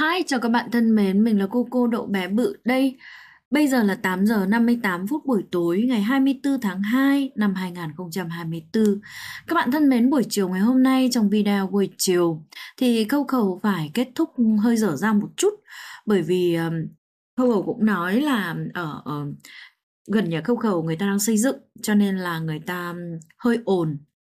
Hi, chào các bạn thân mến, mình là cô Đậu bé bự đây. Bây giờ là 8 giờ 58 phút buổi tối ngày 24 tháng 2 năm 2024. Các bạn thân mến, buổi chiều ngày hôm nay trong video buổi chiều thì Câu Khẩu phải kết thúc hơi dở dang một chút, bởi vì Câu Khẩu cũng nói là ở gần nhà Câu Khẩu người ta đang xây dựng, cho nên là người ta hơi ồn.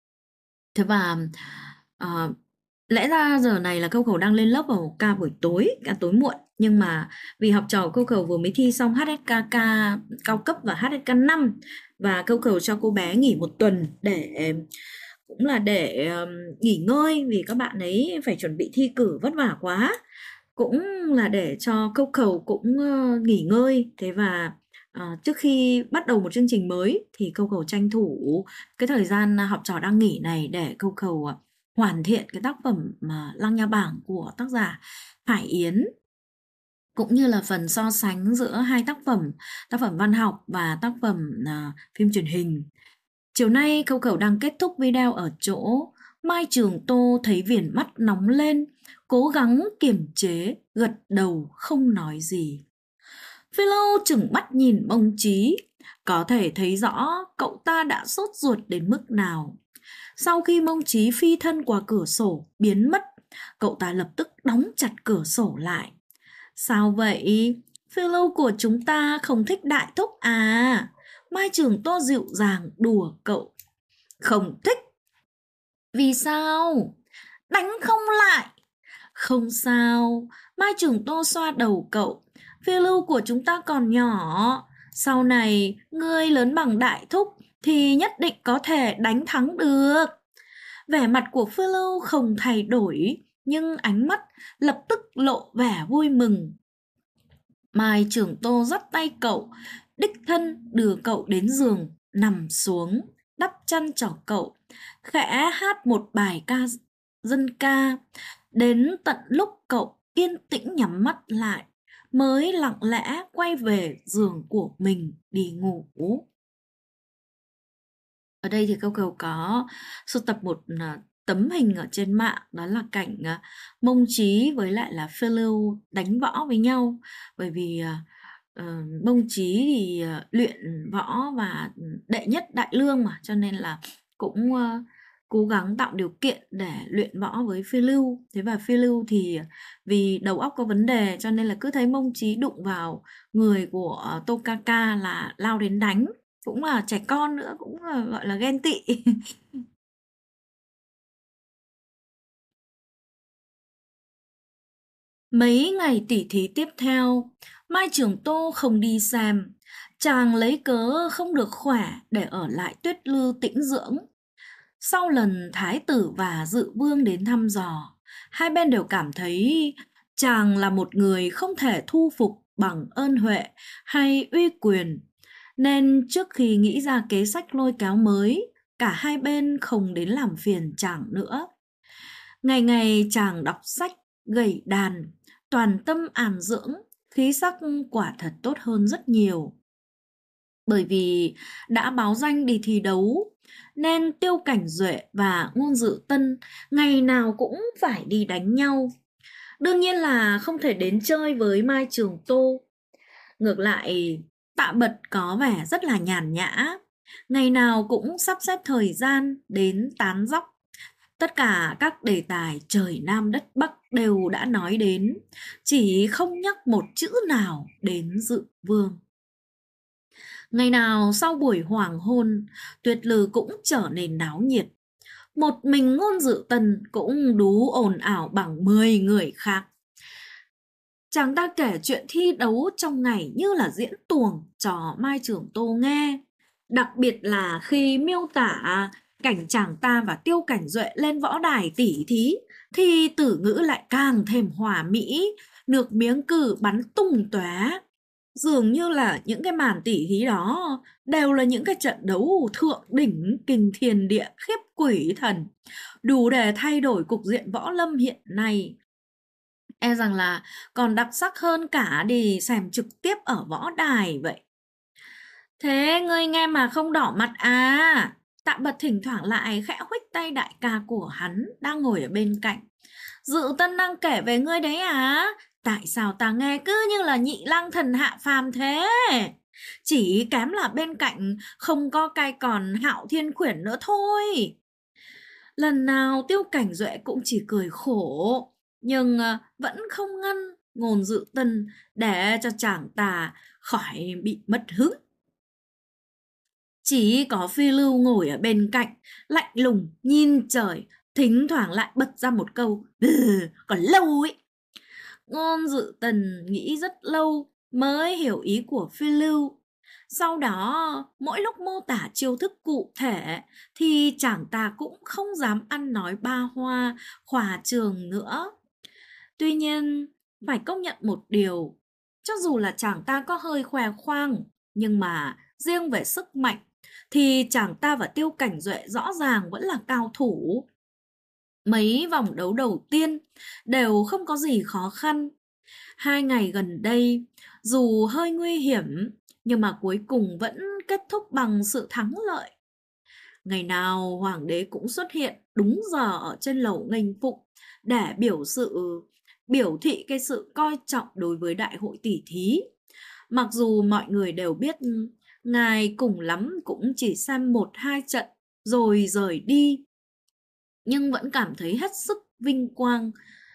Thế và ờ, lẽ ra giờ này là Câu Khẩu đang lên lớp vào ca buổi tối, ca tối muộn. Nhưng mà vì học trò Câu Khẩu vừa mới thi xong HSKK cao cấp và HSK 5, và Câu Khẩu cho cô bé nghỉ một tuần để cũng là để nghỉ ngơi, vì các bạn ấy phải chuẩn bị thi cử vất vả quá. Cũng là để cho Câu Khẩu cũng nghỉ ngơi. Thế và trước khi bắt đầu một chương trình mới thì Câu Khẩu tranh thủ cái thời gian học trò đang nghỉ này để Câu Khẩu hoàn thiện cái tác phẩm Lăng Nha Bảng của tác giả Hải Yến, cũng như là phần so sánh giữa hai tác phẩm văn học và tác phẩm phim truyền hình. Chiều nay Câu Khẩu đang kết thúc video ở chỗ Mai Trường Tô thấy viền mắt nóng lên, cố gắng kiềm chế, gật đầu không nói gì. Philo chừng mắt nhìn Mông Chí, có thể thấy rõ cậu ta đã sốt ruột đến mức nào. Sau khi Mông Chí phi thân qua cửa sổ biến mất, cậu ta lập tức đóng chặt cửa sổ lại. Sao vậy? Philo của chúng ta không thích Đại Thúc à? Mai Trường Tô dịu dàng đùa cậu. Không thích. Vì sao? Đánh không lại. Không sao. Mai Trường Tô xoa đầu cậu. Phiêu lưu của chúng ta còn nhỏ. Sau này, ngươi lớn bằng Đại Thúc thì nhất định có thể đánh thắng được. Vẻ mặt của Phiêu lưu không thay đổi, nhưng ánh mắt lập tức lộ vẻ vui mừng. Mai Trường Tô dắt tay cậu, đích thân đưa cậu đến giường, nằm xuống, đắp chăn cho cậu, khẽ hát một bài ca dân ca, đến tận lúc cậu yên tĩnh nhắm mắt lại, mới lặng lẽ quay về giường của mình đi ngủ. Ở đây thì Câu Cầu có sưu tập một tấm hình ở trên mạng, đó là cảnh Mông Chí với lại là Phiêu đánh võ với nhau. Bởi vì Mông Chí thì luyện võ và đệ nhất đại lương mà, cho nên là cũng cố gắng tạo điều kiện để luyện võ với Phiêu. Thế và Phiêu thì vì đầu óc có vấn đề, cho nên là cứ thấy Mông Chí đụng vào người của Tokaka là lao đến đánh. Cũng là trẻ con nữa, cũng là gọi là ghen tị. Mấy ngày tỉ thí tiếp theo, Mai Trường Tô không đi xem. Chàng lấy cớ không được khỏe để ở lại Tuyết Lư tĩnh dưỡng. Sau lần Thái tử và Dự Vương đến thăm dò, hai bên đều cảm thấy chàng là một người không thể thu phục bằng ơn huệ hay uy quyền. Nên trước khi nghĩ ra kế sách lôi kéo mới, cả hai bên không đến làm phiền chàng nữa. Ngày ngày chàng đọc sách, gảy đàn, toàn tâm ảm dưỡng, khí sắc quả thật tốt hơn rất nhiều. Bởi vì đã báo danh đi thi đấu, nên Tiêu Cảnh Duệ và Ngôn Dự Tân ngày nào cũng phải đi đánh nhau. Đương nhiên là không thể đến chơi với Mai Trường Tô. Ngược lại, Tạ Bật có vẻ rất là nhàn nhã, ngày nào cũng sắp xếp thời gian đến tán dóc. Tất cả các đề tài trời Nam đất Bắc đều đã nói đến, chỉ không nhắc một chữ nào đến Dự Vương. Ngày nào sau buổi hoàng hôn, Tuyệt Lư cũng trở nên náo nhiệt. Một mình Ngôn Dự Tân cũng đú ồn ào bằng 10 người khác. Chàng ta kể chuyện thi đấu trong ngày như là diễn tuồng cho Mai Trường Tô nghe. Đặc biệt là khi miêu tả cảnh chàng ta và Tiêu Cảnh Duệ lên võ đài tỉ thí, thì từ ngữ lại càng thêm hòa mỹ, nước miếng cử bắn tung tóe. Dường như là những cái màn tỉ thí đó đều là những cái trận đấu thượng đỉnh kinh thiên địa khiếp quỷ thần, đủ để thay đổi cục diện võ lâm hiện nay. E rằng là còn đặc sắc hơn cả đi xem trực tiếp ở võ đài vậy. Thế ngươi nghe mà không đỏ mặt à? Tạ Bật thỉnh thoảng lại khẽ huých tay đại ca của hắn đang ngồi ở bên cạnh. Dự Tân đang kể về ngươi đấy à? Tại sao ta nghe cứ như là nhị lang thần hạ phàm thế? Chỉ kém là bên cạnh không có cai còn Hạo Thiên Khuyển nữa thôi. Lần nào Tiêu Cảnh Duệ cũng chỉ cười khổ, nhưng vẫn không ngăn Ngôn Dự Tân để cho chàng ta khỏi bị mất hứng. Chỉ có Phi Lưu ngồi ở bên cạnh, lạnh lùng nhìn trời, thỉnh thoảng lại bật ra một câu còn lâu ấy. Ngôn Dự Tần nghĩ rất lâu mới hiểu ý của Phi Lưu. Sau đó, mỗi lúc mô tả chiêu thức cụ thể thì chàng ta cũng không dám ăn nói ba hoa, khoa trương nữa. Tuy nhiên, phải công nhận một điều, cho dù là chàng ta có hơi khoe khoang, nhưng mà riêng về sức mạnh thì chàng ta và Tiêu Cảnh Duệ rõ ràng vẫn là cao thủ. Mấy vòng đấu đầu tiên đều không có gì khó khăn. 2 ngày gần đây, dù hơi nguy hiểm, nhưng mà cuối cùng vẫn kết thúc bằng sự thắng lợi. Ngày nào hoàng đế cũng xuất hiện đúng giờ ở trên lầu nghênh phụng để biểu thị cái sự coi trọng đối với đại hội tỷ thí. Mặc dù mọi người đều biết ngài cùng lắm cũng chỉ xem 1-2 trận rồi rời đi, nhưng vẫn cảm thấy hết sức vinh quang.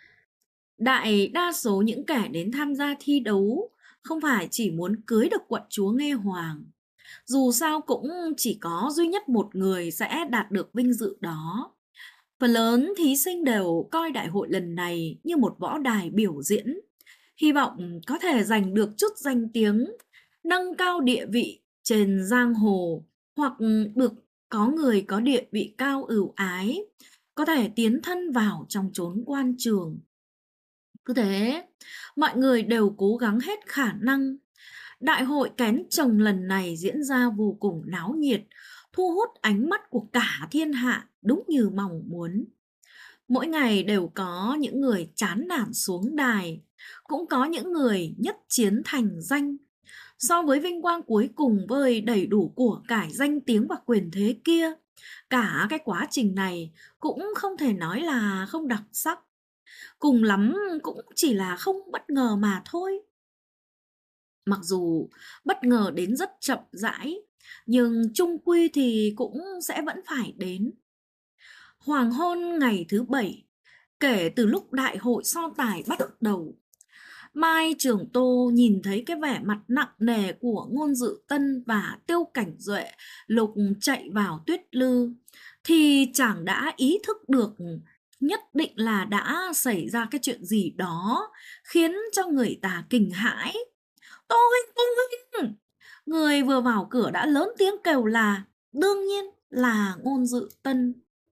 Đại đa số những kẻ đến tham gia thi đấu không phải chỉ muốn cưới được quận chúa Nghe Hoàng. Dù sao cũng chỉ có duy nhất một người sẽ đạt được vinh dự đó. Phần lớn thí sinh đều coi đại hội lần này như một võ đài biểu diễn, hy vọng có thể giành được chút danh tiếng, nâng cao địa vị trên giang hồ, hoặc được có người có địa vị cao ưu ái, có thể tiến thân vào trong chốn quan trường. Cứ thế, mọi người đều cố gắng hết khả năng. Đại hội kén chồng lần này diễn ra vô cùng náo nhiệt, thu hút ánh mắt của cả thiên hạ đúng như mong muốn. Mỗi ngày đều có những người chán nản xuống đài, cũng có những người nhất chiến thành danh. So với vinh quang cuối cùng với đầy đủ của cải danh tiếng và quyền thế kia, cả cái quá trình này cũng không thể nói là không đặc sắc. Cùng lắm cũng chỉ là không bất ngờ mà thôi. Mặc dù bất ngờ đến rất chậm rãi, nhưng chung quy thì cũng sẽ vẫn phải đến. Hoàng hôn ngày thứ 7, kể từ lúc đại hội so tài bắt đầu, Mai Trường Tô nhìn thấy cái vẻ mặt nặng nề của Ngôn Dự Tân và Tiêu Cảnh Duệ lúc chạy vào tuyết lư, thì chàng đã ý thức được nhất định là đã xảy ra cái chuyện gì đó khiến cho người ta kinh hãi. Tô Huynh! Người vừa vào cửa đã lớn tiếng kêu là, đương nhiên là Ngôn Dự Tân.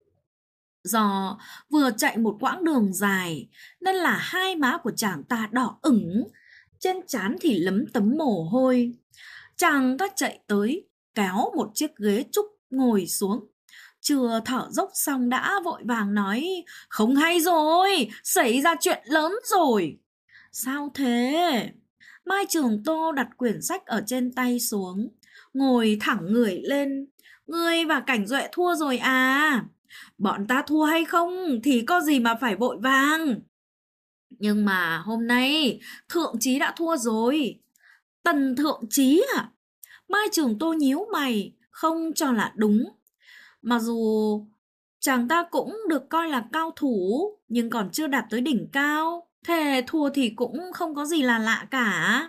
Do vừa chạy một quãng đường dài nên là hai má của chàng ta đỏ ửng, trên trán thì lấm tấm mồ hôi. Chàng ta chạy tới, kéo một chiếc ghế trúc ngồi xuống. Chưa thở dốc xong đã vội vàng nói, không hay rồi, xảy ra chuyện lớn rồi. Sao thế? Mai Trường Tô đặt quyển sách ở trên tay xuống, ngồi thẳng người lên. Ngươi và Cảnh Duệ thua rồi à? Bọn ta thua hay không thì có gì mà phải vội vàng. Nhưng mà hôm nay Thượng Chí đã thua rồi. Tần Thượng Chí à? Mai Trường Tô nhíu mày, không cho là đúng. Mặc dù chàng ta cũng được coi là cao thủ, nhưng còn chưa đạt tới đỉnh cao. Thế thua thì cũng không có gì là lạ cả.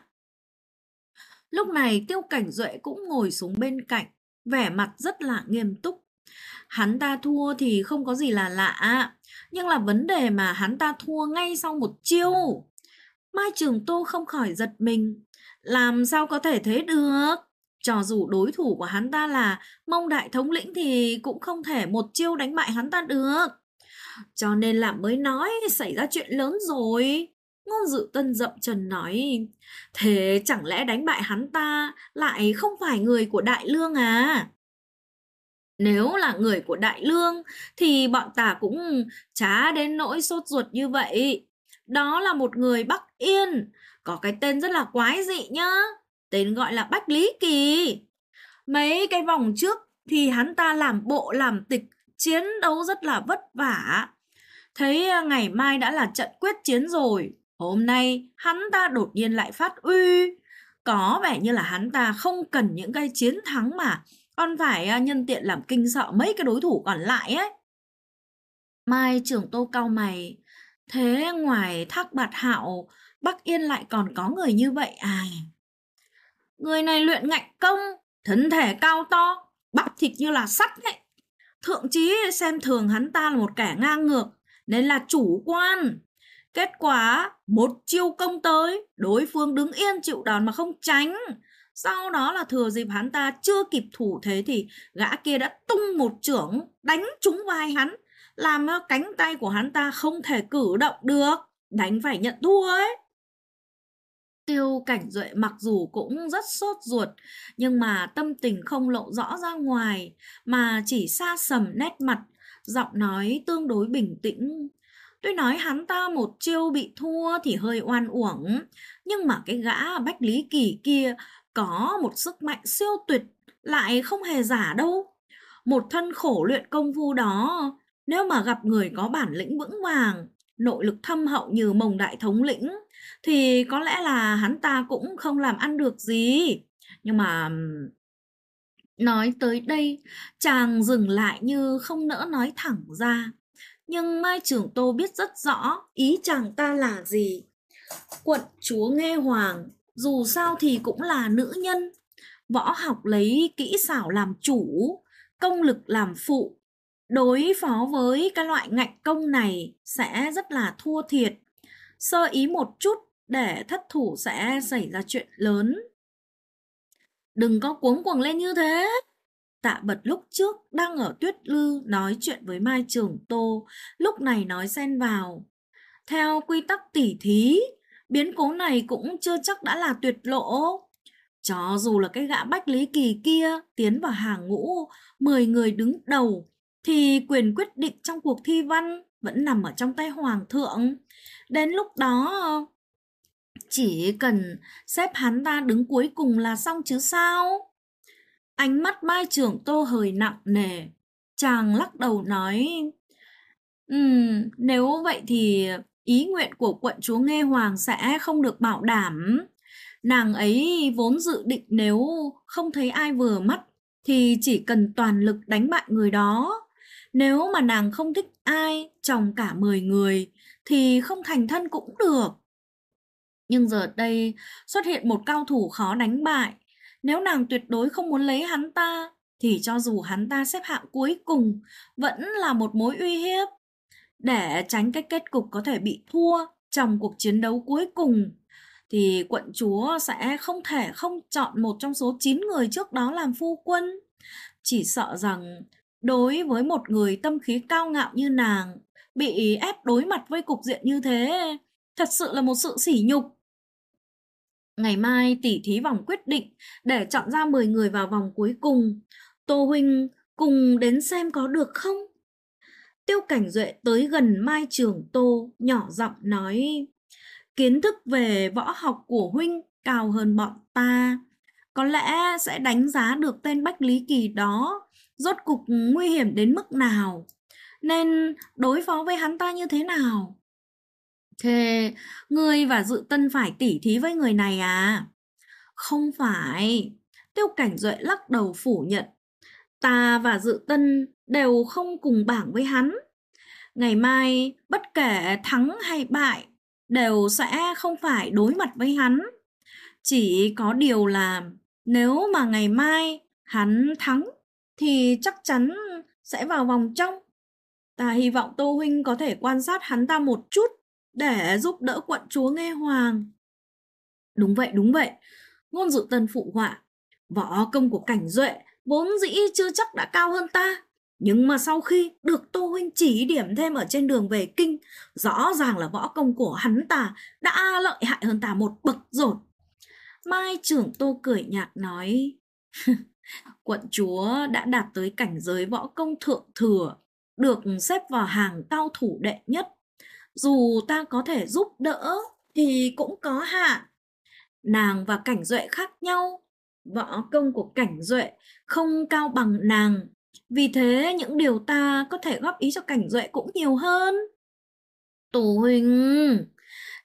Lúc này Tiêu Cảnh Duệ cũng ngồi xuống bên cạnh, vẻ mặt rất là nghiêm túc. Hắn ta thua thì không có gì là lạ, nhưng là vấn đề mà hắn ta thua ngay sau một chiêu. Mai Trường Tô không khỏi giật mình. Làm sao có thể thế được? Cho dù đối thủ của hắn ta là Mông Đại Thống lĩnh thì cũng không thể một chiêu đánh bại hắn ta được. Cho nên là mới nói xảy ra chuyện lớn rồi. Ngôn Dự Tân dậm chân nói, thế chẳng lẽ đánh bại hắn ta lại không phải người của Đại Lương à? Nếu là người của Đại Lương thì bọn ta cũng chả đến nỗi sốt ruột như vậy. Đó là một người Bắc Yên, có cái tên rất là quái dị nhá. Tên gọi là Bách Lý Kỳ. Mấy cái vòng trước thì hắn ta làm bộ làm tịch, chiến đấu rất là vất vả. Thấy ngày mai đã là trận quyết chiến rồi, Hôm nay hắn ta đột nhiên lại phát uy. Có vẻ như là hắn ta không cần những cái chiến thắng mà còn phải nhân tiện làm kinh sợ mấy cái đối thủ còn lại ấy. Mai Trường Tô cau mày. Thế ngoài Thác Bạt Hạo, Bắc Yên lại còn có người như vậy à? Người này luyện ngạnh công, thân thể cao to, bắp thịt như là sắt ấy. Thượng chí xem thường hắn ta là một kẻ ngang ngược, nên là chủ quan. Kết quả, một chiêu công tới, đối phương đứng yên chịu đòn mà không tránh. Sau đó là thừa dịp hắn ta chưa kịp thủ thế thì gã kia đã tung một chưởng đánh trúng vai hắn, làm cánh tay của hắn ta không thể cử động được, đánh phải nhận thua ấy. Tiêu Cảnh Duệ mặc dù cũng rất sốt ruột, nhưng mà tâm tình không lộ rõ ra ngoài, mà chỉ xa sầm nét mặt, giọng nói tương đối bình tĩnh. Tôi nói hắn ta một chiêu bị thua thì hơi oan uổng, nhưng mà cái gã Bách Lý Kỳ kia có một sức mạnh siêu tuyệt, lại không hề giả đâu. Một thân khổ luyện công phu đó, nếu mà gặp người có bản lĩnh vững vàng, nội lực thâm hậu như Mông Đại Thống lĩnh, thì có lẽ là hắn ta cũng không làm ăn được gì. Nhưng mà nói tới đây, chàng dừng lại như không nỡ nói thẳng ra. Nhưng Mai Trường Tô biết rất rõ ý chàng ta là gì. Quận chúa Nghe Hoàng, dù sao thì cũng là nữ nhân. Võ học lấy kỹ xảo làm chủ, công lực làm phụ. Đối phó với cái loại ngạnh công này sẽ rất là thua thiệt. Sơ ý một chút để thất thủ sẽ xảy ra chuyện lớn. Đừng có cuống cuồng lên như thế. Tạ Bật lúc trước đang ở Tuyết Lư nói chuyện với Mai Trường Tô, lúc này nói xen vào. Theo quy tắc tỉ thí, biến cố này cũng chưa chắc đã là tuyệt lộ. Cho dù là cái gã Bách Lý Kỳ kia tiến vào hàng ngũ 10 người đứng đầu, thì quyền quyết định trong cuộc thi văn vẫn nằm ở trong tay Hoàng thượng. Đến lúc đó, chỉ cần xếp hắn ta đứng cuối cùng là xong chứ sao? Ánh mắt Mai Trường Tô hơi nặng nề. Chàng lắc đầu nói, nếu vậy thì ý nguyện của quận chúa Nghe Hoàng sẽ không được bảo đảm. Nàng ấy vốn dự định nếu không thấy ai vừa mắt thì chỉ cần toàn lực đánh bại người đó. Nếu mà nàng không thích ai trong cả 10 người thì không thành thân cũng được. Nhưng giờ đây xuất hiện một cao thủ khó đánh bại. Nếu nàng tuyệt đối không muốn lấy hắn ta thì cho dù hắn ta xếp hạng cuối cùng vẫn là một mối uy hiếp. Để tránh cái kết cục có thể bị thua trong cuộc chiến đấu cuối cùng thì quận chúa sẽ không thể không chọn một trong số 9 người trước đó làm phu quân. Chỉ sợ rằng đối với một người tâm khí cao ngạo như nàng, bị ép đối mặt với cục diện như thế thật sự là một sự sỉ nhục. Ngày mai tỉ thí vòng quyết định để chọn ra 10 người vào vòng cuối cùng. Tô huynh cùng đến xem có được không? Tiêu Cảnh Duệ tới gần Mai Trường Tô, nhỏ giọng nói, kiến thức về võ học của huynh cao hơn bọn ta. Có lẽ sẽ đánh giá được tên Bách Lý Kỳ đó, rốt cục nguy hiểm đến mức nào, nên đối phó với hắn ta như thế nào. Thế ngươi và Dự Tân phải tỉ thí với người này à? Không phải. Tiêu Cảnh Duệ lắc đầu phủ nhận. Ta và Dự Tân đều không cùng bảng với hắn. Ngày mai bất kể thắng hay bại đều sẽ không phải đối mặt với hắn. Chỉ có điều là nếu mà ngày mai hắn thắng thì chắc chắn sẽ vào vòng trong. Ta hy vọng Tô huynh có thể quan sát hắn ta một chút để giúp đỡ quận chúa Nghe Hoàng. Đúng vậy, đúng vậy. Ngôn Dự Tân phụ họa. Võ công của Cảnh Duệ vốn dĩ chưa chắc đã cao hơn ta. Nhưng mà sau khi được Tô huynh chỉ điểm thêm ở trên đường về kinh, rõ ràng là võ công của hắn ta đã lợi hại hơn ta một bậc rồi. Mai Trường Tô cười nhạt nói, quận chúa đã đạt tới cảnh giới võ công thượng thừa, được xếp vào hàng cao thủ đệ nhất. Dù ta có thể giúp đỡ thì cũng có hạn. Nàng và Cảnh Duệ khác nhau. Võ công của Cảnh Duệ không cao bằng nàng. Vì thế những điều ta có thể góp ý cho Cảnh Duệ cũng nhiều hơn. Tô huynh,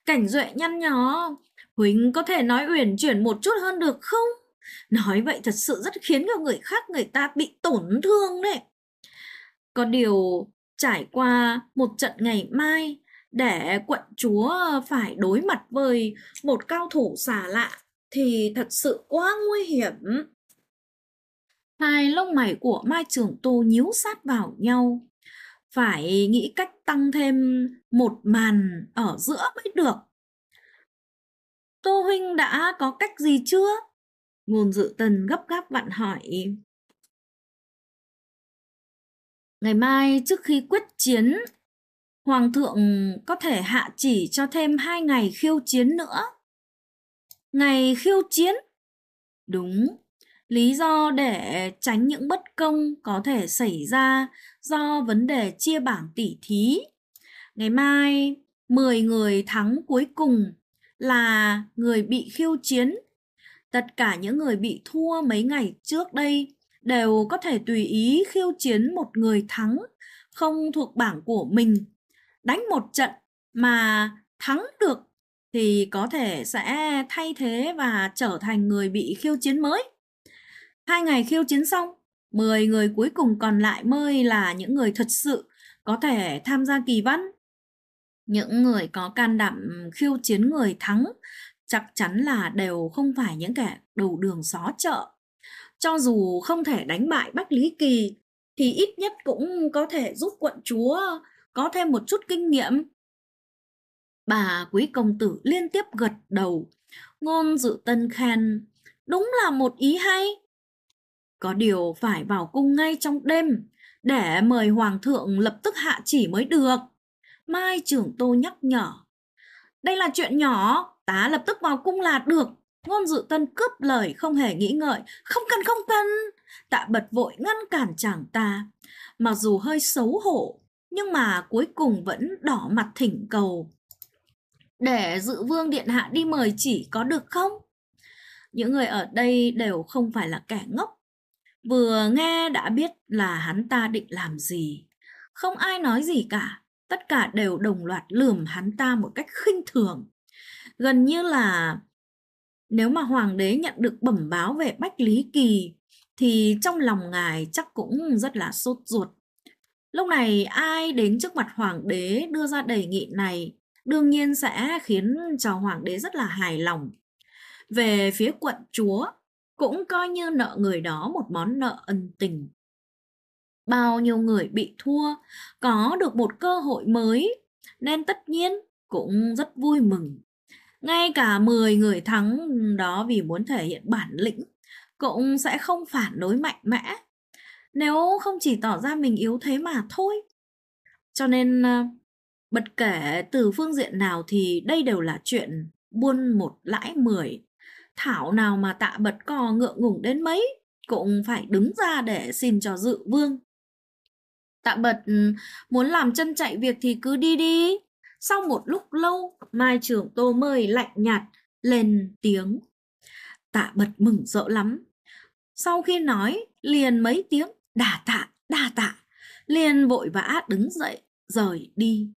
Cảnh Duệ nhăn nhó, Huỳnh có thể nói uyển chuyển một chút hơn được không? Nói vậy thật sự rất khiến cho người khác người ta bị tổn thương đấy. Có điều trải qua một trận ngày mai để quận chúa phải đối mặt với một cao thủ xa lạ thì thật sự quá nguy hiểm. Hai lông mày của Mai Trường Tô nhíu sát vào nhau. Phải nghĩ cách tăng thêm một màn ở giữa mới được. Tô huynh đã có cách gì chưa? Ngôn Dự Tân gấp gáp vặn hỏi. Ngày mai trước khi quyết chiến, Hoàng thượng có thể hạ chỉ cho thêm 2 ngày khiêu chiến nữa. Ngày khiêu chiến? Đúng, lý do để tránh những bất công có thể xảy ra do vấn đề chia bảng tỷ thí. Ngày mai, 10 người thắng cuối cùng là người bị khiêu chiến. Tất cả những người bị thua mấy ngày trước đây đều có thể tùy ý khiêu chiến một người thắng không thuộc bảng của mình. Đánh một trận mà thắng được thì có thể sẽ thay thế và trở thành người bị khiêu chiến mới. 2 ngày khiêu chiến xong, 10 người cuối cùng còn lại mới là những người thật sự có thể tham gia kỳ văn. Những người có can đảm khiêu chiến người thắng chắc chắn là đều không phải những kẻ đầu đường xó chợ. Cho dù không thể đánh bại Bách Lý Kỳ thì ít nhất cũng có thể giúp quận chúa có thêm một chút kinh nghiệm. Bà quý công tử liên tiếp gật đầu. Ngôn Dự Tân khen, đúng là một ý hay. Có điều phải vào cung ngay trong đêm để mời hoàng thượng lập tức hạ chỉ mới được. Mai Trường Tô nhắc nhở. Đây là chuyện nhỏ, ta lập tức vào cung là được. Ngôn Dự Tân cướp lời không hề nghĩ ngợi. Không cần, không cần. Tạ Bật vội ngăn cản chàng ta. Mặc dù hơi xấu hổ, nhưng mà cuối cùng vẫn đỏ mặt thỉnh cầu. Để Dự Vương điện hạ đi mời chỉ có được không? Những người ở đây đều không phải là kẻ ngốc. Vừa nghe đã biết là hắn ta định làm gì. Không ai nói gì cả. Tất cả đều đồng loạt lườm hắn ta một cách khinh thường. Gần như là nếu mà hoàng đế nhận được bẩm báo về Bách Lý Kỳ thì trong lòng ngài chắc cũng rất là sốt ruột. Lúc này ai đến trước mặt hoàng đế đưa ra đề nghị này đương nhiên sẽ khiến cho hoàng đế rất là hài lòng. Về phía quận chúa cũng coi như nợ người đó một món nợ ân tình. Bao nhiêu người bị thua có được một cơ hội mới nên tất nhiên cũng rất vui mừng. Ngay cả 10 người thắng đó vì muốn thể hiện bản lĩnh cũng sẽ không phản đối mạnh mẽ, nếu không chỉ tỏ ra mình yếu thế mà thôi. Cho nên bất kể từ phương diện nào thì đây đều là chuyện buôn một lãi 10. Thảo nào mà Tạ Bật cò ngượng ngùng đến mấy cũng phải đứng ra để xin cho Dự Vương. Tạ Bật muốn làm chân chạy việc thì cứ đi đi. Sau một lúc lâu, Mai Trường Tô mới lạnh nhạt lên tiếng. Tạ Bật mừng rỡ lắm. Sau khi nói liền mấy tiếng đà tạ, liền vội vã đứng dậy rời đi.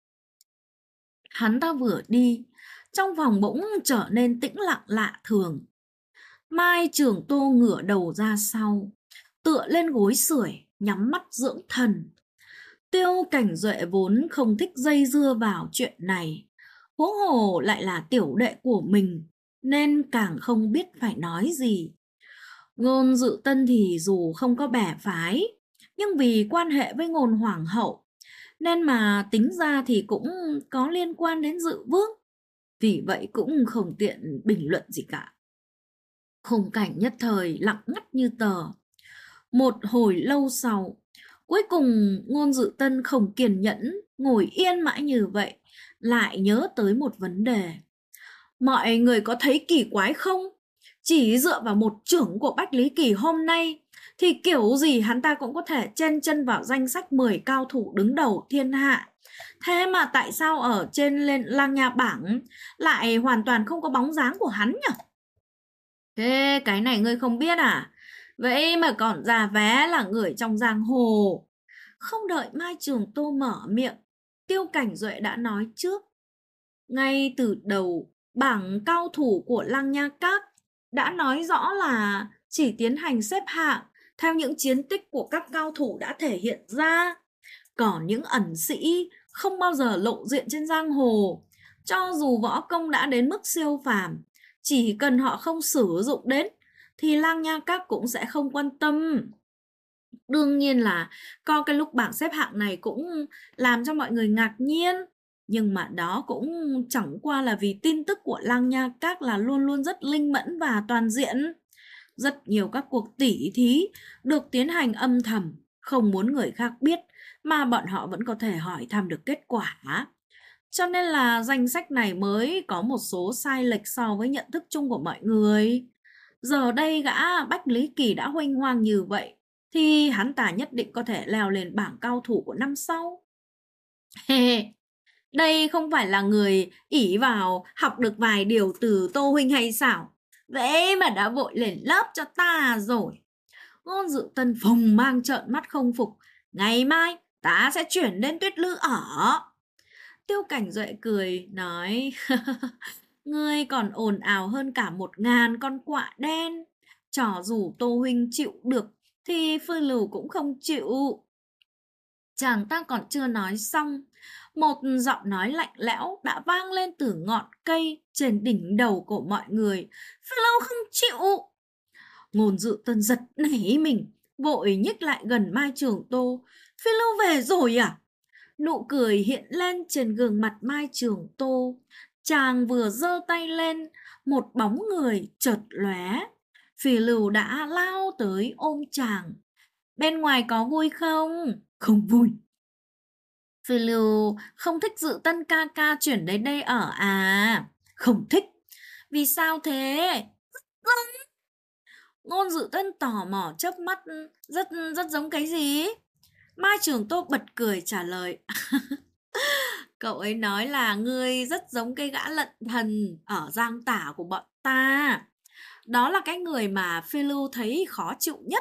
Hắn ta vừa đi, trong phòng bỗng trở nên tĩnh lặng lạ thường. Mai Trường Tô ngửa đầu ra sau, tựa lên gối sưởi, nhắm mắt dưỡng thần. Tiêu Cảnh Duệ vốn không thích dây dưa vào chuyện này, huống hồ lại là tiểu đệ của mình, nên càng không biết phải nói gì. Ngôn Dự Tân thì dù không có bè phái, nhưng vì quan hệ với Ngôn Hoàng hậu, nên mà tính ra thì cũng có liên quan đến Dự Vương. Vì vậy cũng không tiện bình luận gì cả. Khung cảnh nhất thời lặng ngắt như tờ. Một hồi lâu sau, cuối cùng Ngôn Dự Tân không kiên nhẫn, ngồi yên mãi như vậy, lại nhớ tới một vấn đề. Mọi người có thấy kỳ quái không? Chỉ dựa vào một chưởng của Bách Lý Kỳ hôm nay, thì kiểu gì hắn ta cũng có thể chen chân vào danh sách 10 cao thủ đứng đầu thiên hạ. Thế mà tại sao ở trên lên Lang Nha bảng lại hoàn toàn không có bóng dáng của hắn nhỉ? Thế cái này ngươi không biết à? Vậy mà còn ra vé là người trong giang hồ. Không đợi Mai Trường Tô mở miệng, Tiêu Cảnh Duệ đã nói trước. Ngay từ đầu, bảng cao thủ của Lăng Nha Các đã nói rõ là chỉ tiến hành xếp hạng theo những chiến tích của các cao thủ đã thể hiện ra. Còn những ẩn sĩ không bao giờ lộ diện trên giang hồ, cho dù võ công đã đến mức siêu phàm, chỉ cần họ không sử dụng đến thì Lang Nha Các cũng sẽ không quan tâm. Đương nhiên là có cái lúc bảng xếp hạng này cũng làm cho mọi người ngạc nhiên, nhưng mà đó cũng chẳng qua là vì tin tức của Lang Nha Các là luôn luôn rất linh mẫn và toàn diện. Rất nhiều các cuộc tỉ thí được tiến hành âm thầm, không muốn người khác biết, mà bọn họ vẫn có thể hỏi thăm được kết quả. Cho nên là danh sách này mới có một số sai lệch so với nhận thức chung của mọi người. Giờ đây gã Bách Lý Kỳ đã huênh hoang như vậy, thì hắn ta nhất định có thể leo lên bảng cao thủ của năm sau. Đây không phải là người ỷ vào học được vài điều từ Tô Huynh hay sao? Vậy mà đã vội lên lớp cho ta rồi. Ngôn Dự Tân phồng mang trợn mắt không phục. Ngày mai ta sẽ chuyển đến Tuyết Lư ở. Tiêu Cảnh Duệ cười nói ngươi còn ồn ào hơn cả 1000 con quạ đen. Cho dù Tô Huynh chịu được thì Phương Lưu cũng không chịu. Chàng ta còn chưa nói xong, một giọng nói lạnh lẽo đã vang lên từ ngọn cây trên đỉnh đầu của mọi người. Phương Lưu không chịu. Ngôn Dự Tân giật nảy mình, vội nhích lại gần Mai Trường Tô. Phi Lưu về rồi à? Nụ cười hiện lên trên gương mặt Mai Trường Tô. Chàng vừa giơ tay lên, một bóng người chợt lóe. Phi Lưu đã lao tới ôm chàng. Bên ngoài có vui không? Không vui. Phi Lưu không thích Dự Tân ca ca chuyển đến đây ở à? Không thích. Vì sao thế? Ngôn Dự Tân tò mò chớp mắt, rất rất giống cái gì? Mai Trường Tô bật cười trả lời. Cậu ấy nói là ngươi rất giống cái gã lận thần ở Giang Tả của bọn ta. Đó là cái người mà Phi Lưu thấy khó chịu nhất.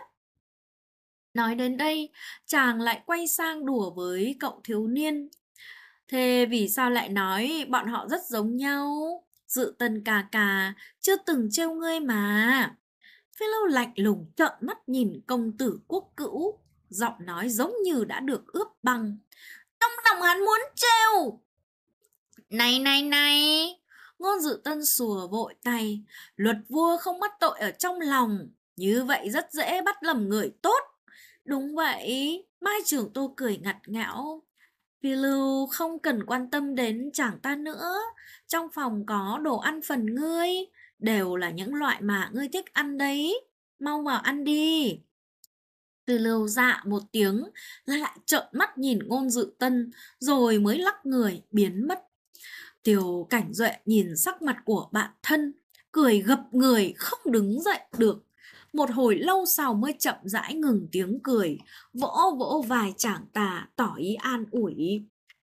Nói đến đây, chàng lại quay sang đùa với cậu thiếu niên. Thế vì sao lại nói bọn họ rất giống nhau? Dự Tân ca ca chưa từng trêu ngươi mà. Phi Lưu lạnh lùng trợn mắt nhìn công tử Quốc Cữu, giọng nói giống như đã được ướp băng. Trong lòng hắn muốn trêu. Này này này, Ngôn Dự Tân sùa vội tay. Luật vua không bắt tội ở trong lòng, như vậy rất dễ bắt lầm người tốt. Đúng vậy, Mai Trường Tô cười ngặt nghẽo. Phi Lưu không cần quan tâm đến chàng ta nữa. Trong phòng có đồ ăn phần ngươi, đều là những loại mà ngươi thích ăn đấy. Mau vào ăn đi. Phi Lưu dạ một tiếng, lại trợn mắt nhìn Ngôn Dự Tân, rồi mới lắc người biến mất. Tiêu Cảnh Duệ nhìn sắc mặt của bạn thân, cười gập người không đứng dậy được. Một hồi lâu sau mới chậm rãi ngừng tiếng cười, vỗ vỗ vai chàng ta tỏ ý an ủi.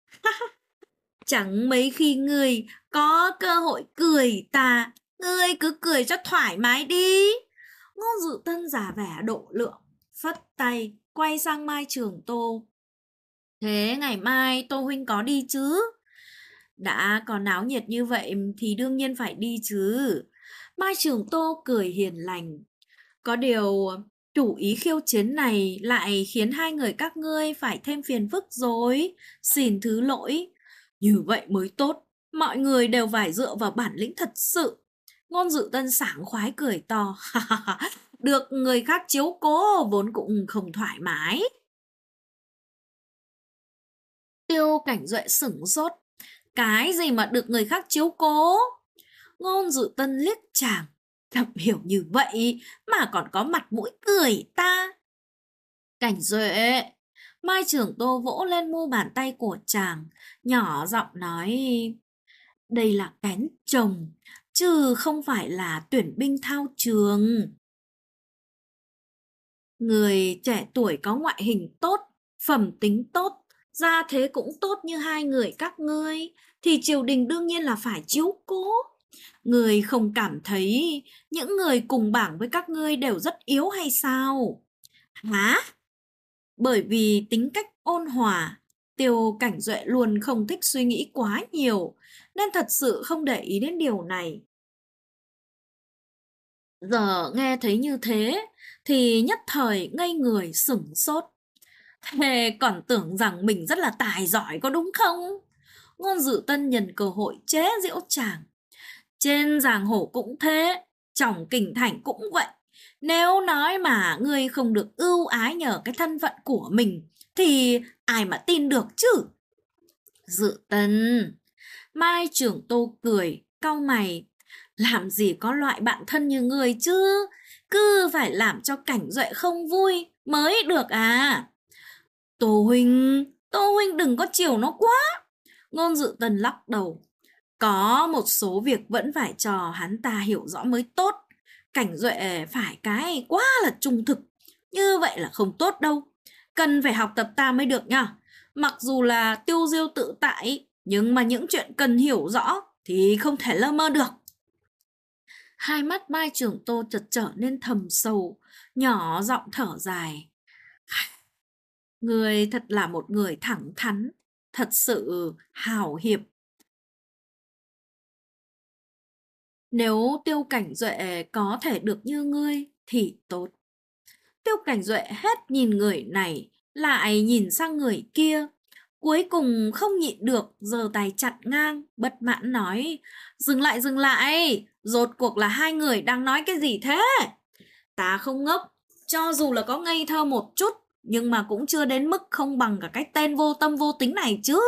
Chẳng mấy khi ngươi có cơ hội cười ta, ngươi cứ cười cho thoải mái đi. Ngôn Dự Tân giả vẻ độ lượng, phất tay, quay sang Mai Trường Tô. Thế ngày mai Tô Huynh có đi chứ? Đã có náo nhiệt như vậy thì đương nhiên phải đi chứ. Mai Trường Tô cười hiền lành. Có điều, chủ ý khiêu chiến này lại khiến hai người các ngươi phải thêm phiền phức rồi. Xin thứ lỗi. Như vậy mới tốt. Mọi người đều phải dựa vào bản lĩnh thật sự. Ngôn Dự Tân sảng khoái cười to. Được người khác chiếu cố vốn cũng không thoải mái. Tiêu Cảnh Duệ sửng sốt. Cái gì mà được người khác chiếu cố? Ngôn Dự Tân liếc chàng. Thầm hiểu như vậy mà còn có mặt mũi cười ta. Cảnh Duệ. Mai Trường Tô vỗ lên mu bàn tay của chàng, nhỏ giọng nói. Đây là kén chồng, chứ không phải là tuyển binh thao trường. Người trẻ tuổi có ngoại hình tốt, phẩm tính tốt, gia thế cũng tốt như hai người các ngươi, thì triều đình đương nhiên là phải chiếu cố. Người không cảm thấy những người cùng bảng với các ngươi đều rất yếu hay sao? Hả? Bởi vì tính cách ôn hòa, Tiêu Cảnh Duệ luôn không thích suy nghĩ quá nhiều, nên thật sự không để ý đến điều này. Giờ nghe thấy như thế, thì nhất thời ngây người sửng sốt. Thế còn tưởng rằng mình rất là tài giỏi có đúng không? Ngôn Dự Tân nhân cơ hội chế giễu chàng. Trên giang hồ cũng thế, trong kinh thành cũng vậy. Nếu nói mà ngươi không được ưu ái nhờ cái thân phận của mình, thì ai mà tin được chứ? Dự Tân, Mai Trưởng Tô cười, cau mày. Làm gì có loại bạn thân như ngươi chứ? Cứ phải làm cho Cảnh Duệ không vui mới được à? Tô huynh đừng có chiều nó quá. Ngôn Dự Tân lắc đầu. Có một số việc vẫn phải cho hắn ta hiểu rõ mới tốt. Cảnh Duệ phải cái quá là trung thực. Như vậy là không tốt đâu. Cần phải học tập ta mới được nha. Mặc dù là tiêu diêu tự tại, nhưng mà những chuyện cần hiểu rõ thì không thể lơ mơ được. Hai mắt Mai Trường Tô chợt trở nên thầm sầu, nhỏ giọng thở dài. Người thật là một người thẳng thắn, thật sự hào hiệp. Nếu Tiêu Cảnh Duệ có thể được như ngươi thì tốt. Tiêu Cảnh Duệ hết nhìn người này, lại nhìn sang người kia. Cuối cùng không nhịn được, giơ tay chặn ngang, bất mãn nói. Dừng lại, rốt cuộc là hai người đang nói cái gì thế? Ta không ngốc, cho dù là có ngây thơ một chút, nhưng mà cũng chưa đến mức không bằng cả cái tên vô tâm vô tính này chứ.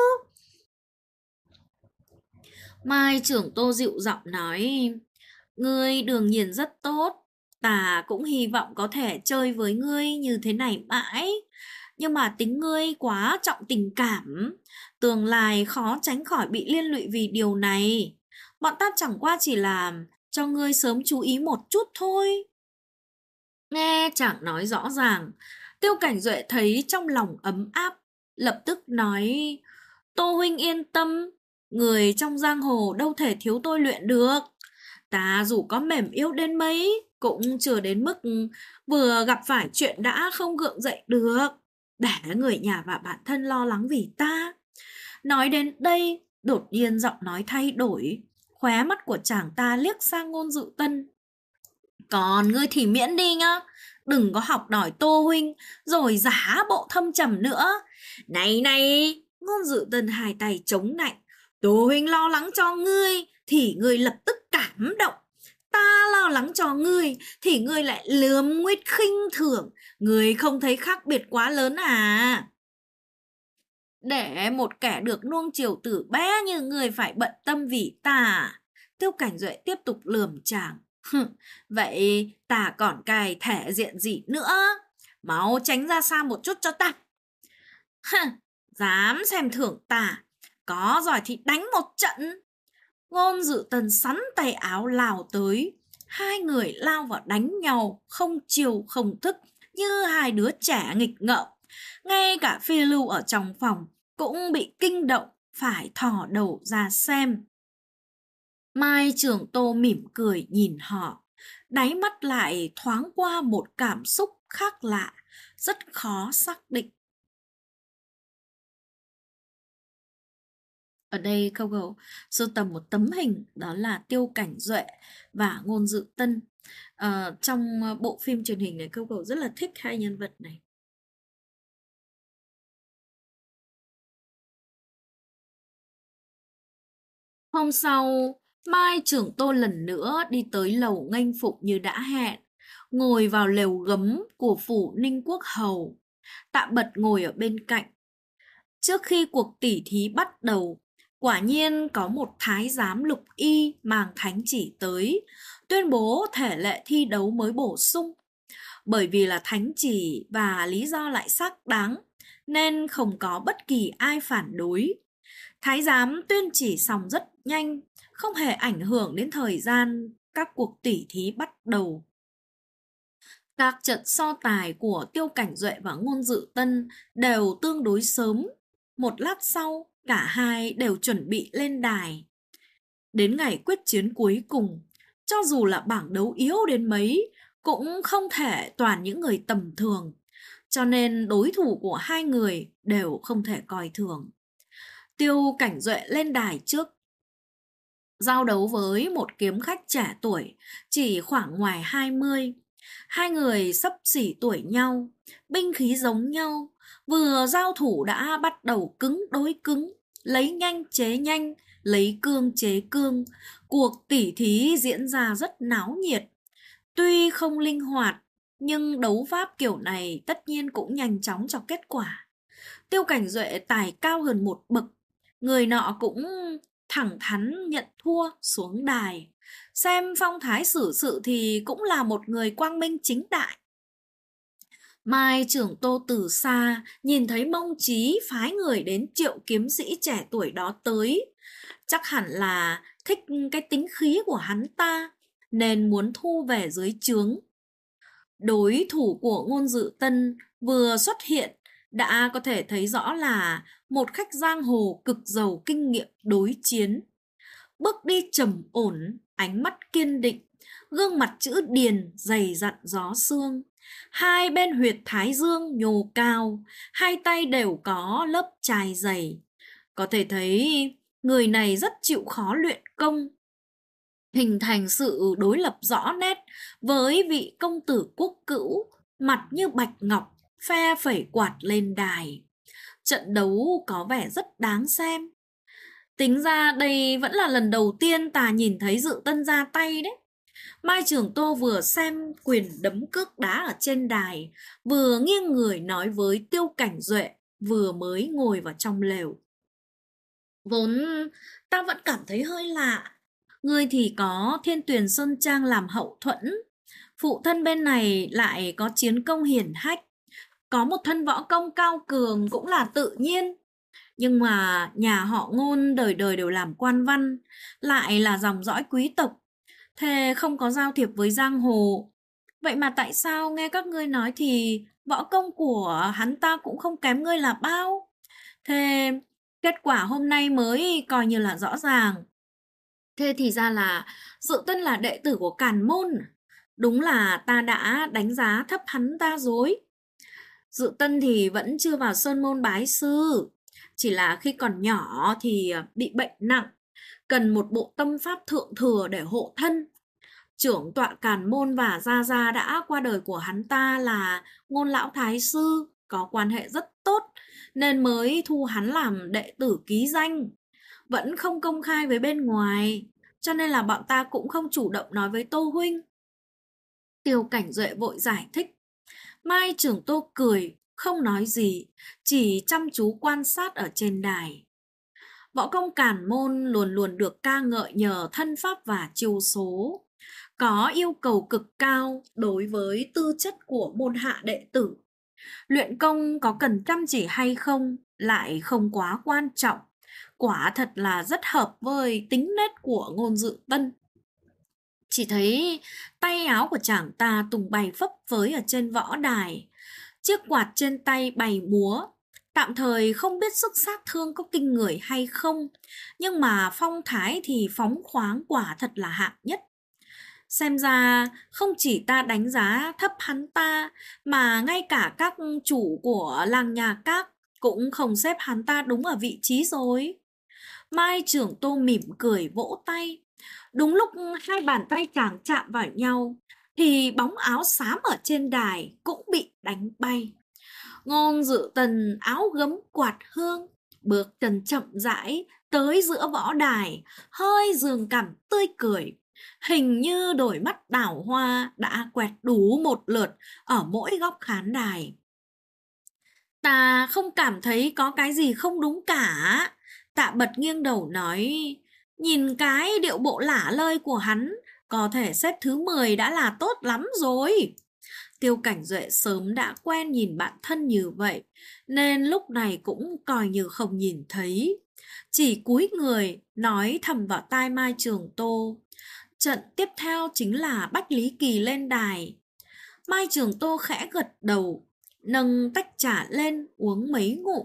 Mai Trưởng Tô dịu giọng nói. Ngươi đương nhiên rất tốt, ta cũng hy vọng có thể chơi với ngươi như thế này mãi. Nhưng mà tính ngươi quá trọng tình cảm, tương lai khó tránh khỏi bị liên lụy vì điều này. Bọn ta chẳng qua chỉ làm cho ngươi sớm chú ý một chút thôi. Nghe chẳng nói rõ ràng, Tiêu Cảnh Duệ thấy trong lòng ấm áp, lập tức nói, Tô huynh yên tâm, người trong giang hồ đâu thể thiếu tôi luyện được. Ta dù có mềm yếu đến mấy, cũng chưa đến mức vừa gặp phải chuyện đã không gượng dậy được, để người nhà và bản thân lo lắng vì ta. Nói đến đây, đột nhiên giọng nói thay đổi, khóe mắt của chàng ta liếc sang Ngôn Dự Tân. Còn ngươi thì miễn đi nhá, đừng có học đòi Tô huynh, rồi giả bộ thâm trầm nữa. Này, Ngôn Dự Tân hai tay chống nạnh. Tô huynh lo lắng cho ngươi, thì ngươi lập tức cảm động. Ta lo lắng cho ngươi, thì ngươi lại lườm nguyết khinh thường. Ngươi không thấy khác biệt quá lớn à? Để một kẻ được nuông chiều từ bé như ngươi phải bận tâm vì ta. Tiêu Cảnh Duệ tiếp tục lườm chàng. Vậy ta còn cài thể diện gì nữa? Máu tránh ra xa một chút cho ta. Dám xem thưởng ta, có giỏi thì đánh một trận. Ngôn Dự Tân sắn tay áo lao tới. Hai người lao vào đánh nhau, không chiều không thức, như hai đứa trẻ nghịch ngợm. Ngay cả Phi Lưu ở trong phòng cũng bị kinh động, phải thò đầu ra xem. Mai Trường Tô mỉm cười nhìn họ, đáy mắt lại thoáng qua một cảm xúc khác lạ, rất khó xác định. Ở đây câu Gấu sưu tầm một tấm hình, đó là Tiêu Cảnh Duệ và Ngôn Dự Tân. Trong bộ phim truyền hình này, câu Gấu rất là thích hai nhân vật này. Hôm sau, Mai Trưởng Tô lần nữa đi tới lầu nghênh phục như đã hẹn, ngồi vào lều gấm của phủ Ninh Quốc Hầu. Tạ Bật ngồi ở bên cạnh. Trước khi cuộc tỉ thí bắt đầu, quả nhiên có một thái giám lục y mang thánh chỉ tới, tuyên bố thể lệ thi đấu mới bổ sung. Bởi vì là thánh chỉ và lý do lại xác đáng, nên không có bất kỳ ai phản đối. Thái giám tuyên chỉ xong rất nhanh, không hề ảnh hưởng đến thời gian các cuộc tỉ thí bắt đầu. Các trận so tài của Tiêu Cảnh Duệ và Ngôn Dự Tân đều tương đối sớm. Một lát sau, cả hai đều chuẩn bị lên đài. Đến ngày quyết chiến cuối cùng, cho dù là bảng đấu yếu đến mấy, cũng không thể toàn những người tầm thường. cho nên đối thủ của hai người đều không thể coi thường. Tiêu Cảnh Duệ lên đài trước, giao đấu với một kiếm khách trẻ tuổi, chỉ khoảng ngoài 20. Hai người xấp xỉ tuổi nhau, binh khí giống nhau, vừa giao thủ đã bắt đầu cứng đối cứng, lấy nhanh chế nhanh, lấy cương chế cương. Cuộc tỉ thí diễn ra rất náo nhiệt. Tuy không linh hoạt, nhưng đấu pháp kiểu này tất nhiên cũng nhanh chóng cho kết quả. Tiêu Cảnh Duệ tài cao hơn một bậc, người nọ cũng thẳng thắn nhận thua xuống đài. Xem phong thái xử sự thì cũng là một người quang minh chính đại. Mai Trưởng Tô từ xa nhìn thấy Mông Chí phái người đến triệu kiếm sĩ trẻ tuổi đó tới, chắc hẳn là thích cái tính khí của hắn ta, nên muốn thu về dưới trướng. Đối thủ của Ngôn Dự Tân vừa xuất hiện đã có thể thấy rõ là một khách giang hồ cực giàu kinh nghiệm đối chiến. Bước đi trầm ổn, ánh mắt kiên định, gương mặt chữ điền dày dặn gió sương. Hai bên huyệt thái dương nhô cao, hai tay đều có lớp chài dày. Có thể thấy người này rất chịu khó luyện công, hình thành sự đối lập rõ nét với vị công tử quốc cữu, mặt như bạch ngọc, phe phẩy quạt lên đài. Trận đấu có vẻ rất đáng xem. Tính ra đây vẫn là lần đầu tiên ta nhìn thấy Dự Tân ra tay đấy. Mai Trường Tô vừa xem quyền đấm cước đá ở trên đài, vừa nghiêng người nói với Tiêu Cảnh Duệ vừa mới ngồi vào trong lều. Vốn ta vẫn cảm thấy hơi lạ. Ngươi thì có Thiên Tuyền Sơn Trang làm hậu thuẫn, phụ thân bên này lại có chiến công hiển hách, có một thân võ công cao cường cũng là tự nhiên. Nhưng mà nhà họ Ngôn đời đời đều làm quan văn, lại là dòng dõi quý tộc, thế không có giao thiệp với giang hồ. Vậy mà tại sao nghe các ngươi nói thì võ công của hắn ta cũng không kém ngươi là bao? Thế kết quả hôm nay mới coi như là rõ ràng. Thế thì ra là Dự Tân là đệ tử của Càn Môn. Đúng là ta đã đánh giá thấp hắn ta rồi. Dự Tân thì vẫn chưa vào sơn môn bái sư. Chỉ là khi còn nhỏ thì bị bệnh nặng, cần một bộ tâm pháp thượng thừa để hộ thân. Trưởng tọa Càn Môn và Gia Gia đã qua đời của hắn ta là Ngôn Lão Thái Sư, có quan hệ rất tốt, nên mới thu hắn làm đệ tử ký danh. Vẫn không công khai với bên ngoài, cho nên là bọn ta cũng không chủ động nói với Tô huynh. Tiêu Cảnh Duệ vội giải thích. Mai Trưởng Tô cười, không nói gì, chỉ chăm chú quan sát ở trên đài. Võ công Càn Môn luôn luôn được ca ngợi nhờ thân pháp và chiêu số, có yêu cầu cực cao đối với tư chất của môn hạ đệ tử. Luyện công có cần chăm chỉ hay không lại không quá quan trọng, quả thật là rất hợp với tính nết của Ngôn Dự Tân. Chỉ thấy tay áo của chàng ta tung bay phấp phới ở trên võ đài, chiếc quạt trên tay bày múa. Tạm thời không biết sức sát thương có kinh người hay không, nhưng mà phong thái thì phóng khoáng quả thật là hạng nhất. Xem ra không chỉ ta đánh giá thấp hắn ta, mà ngay cả các chủ của làng nhà Các cũng không xếp hắn ta đúng ở vị trí rồi. Mai Trưởng Tô mỉm cười vỗ tay. Đúng lúc hai bàn tay chàng chạm vào nhau, thì bóng áo xám ở trên đài cũng bị đánh bay. Ngôn Dự Tần áo gấm quạt hương, bước chân chậm rãi tới giữa võ đài, hơi dường cằm tươi cười. Hình như đôi mắt đảo hoa đã quẹt đủ một lượt ở mỗi góc khán đài. Ta không cảm thấy có cái gì không đúng cả. Tạ Bật nghiêng đầu nói, nhìn cái điệu bộ lả lơi của hắn, có thể xếp thứ 10 đã là tốt lắm rồi. Tiêu Cảnh Duệ sớm đã quen nhìn bạn thân như vậy, nên lúc này cũng coi như không nhìn thấy. Chỉ cúi người, nói thầm vào tai Mai Trường Tô. Trận tiếp theo chính là Bách Lý Kỳ lên đài. Mai Trường Tô khẽ gật đầu, nâng tách trà lên uống mấy ngụm.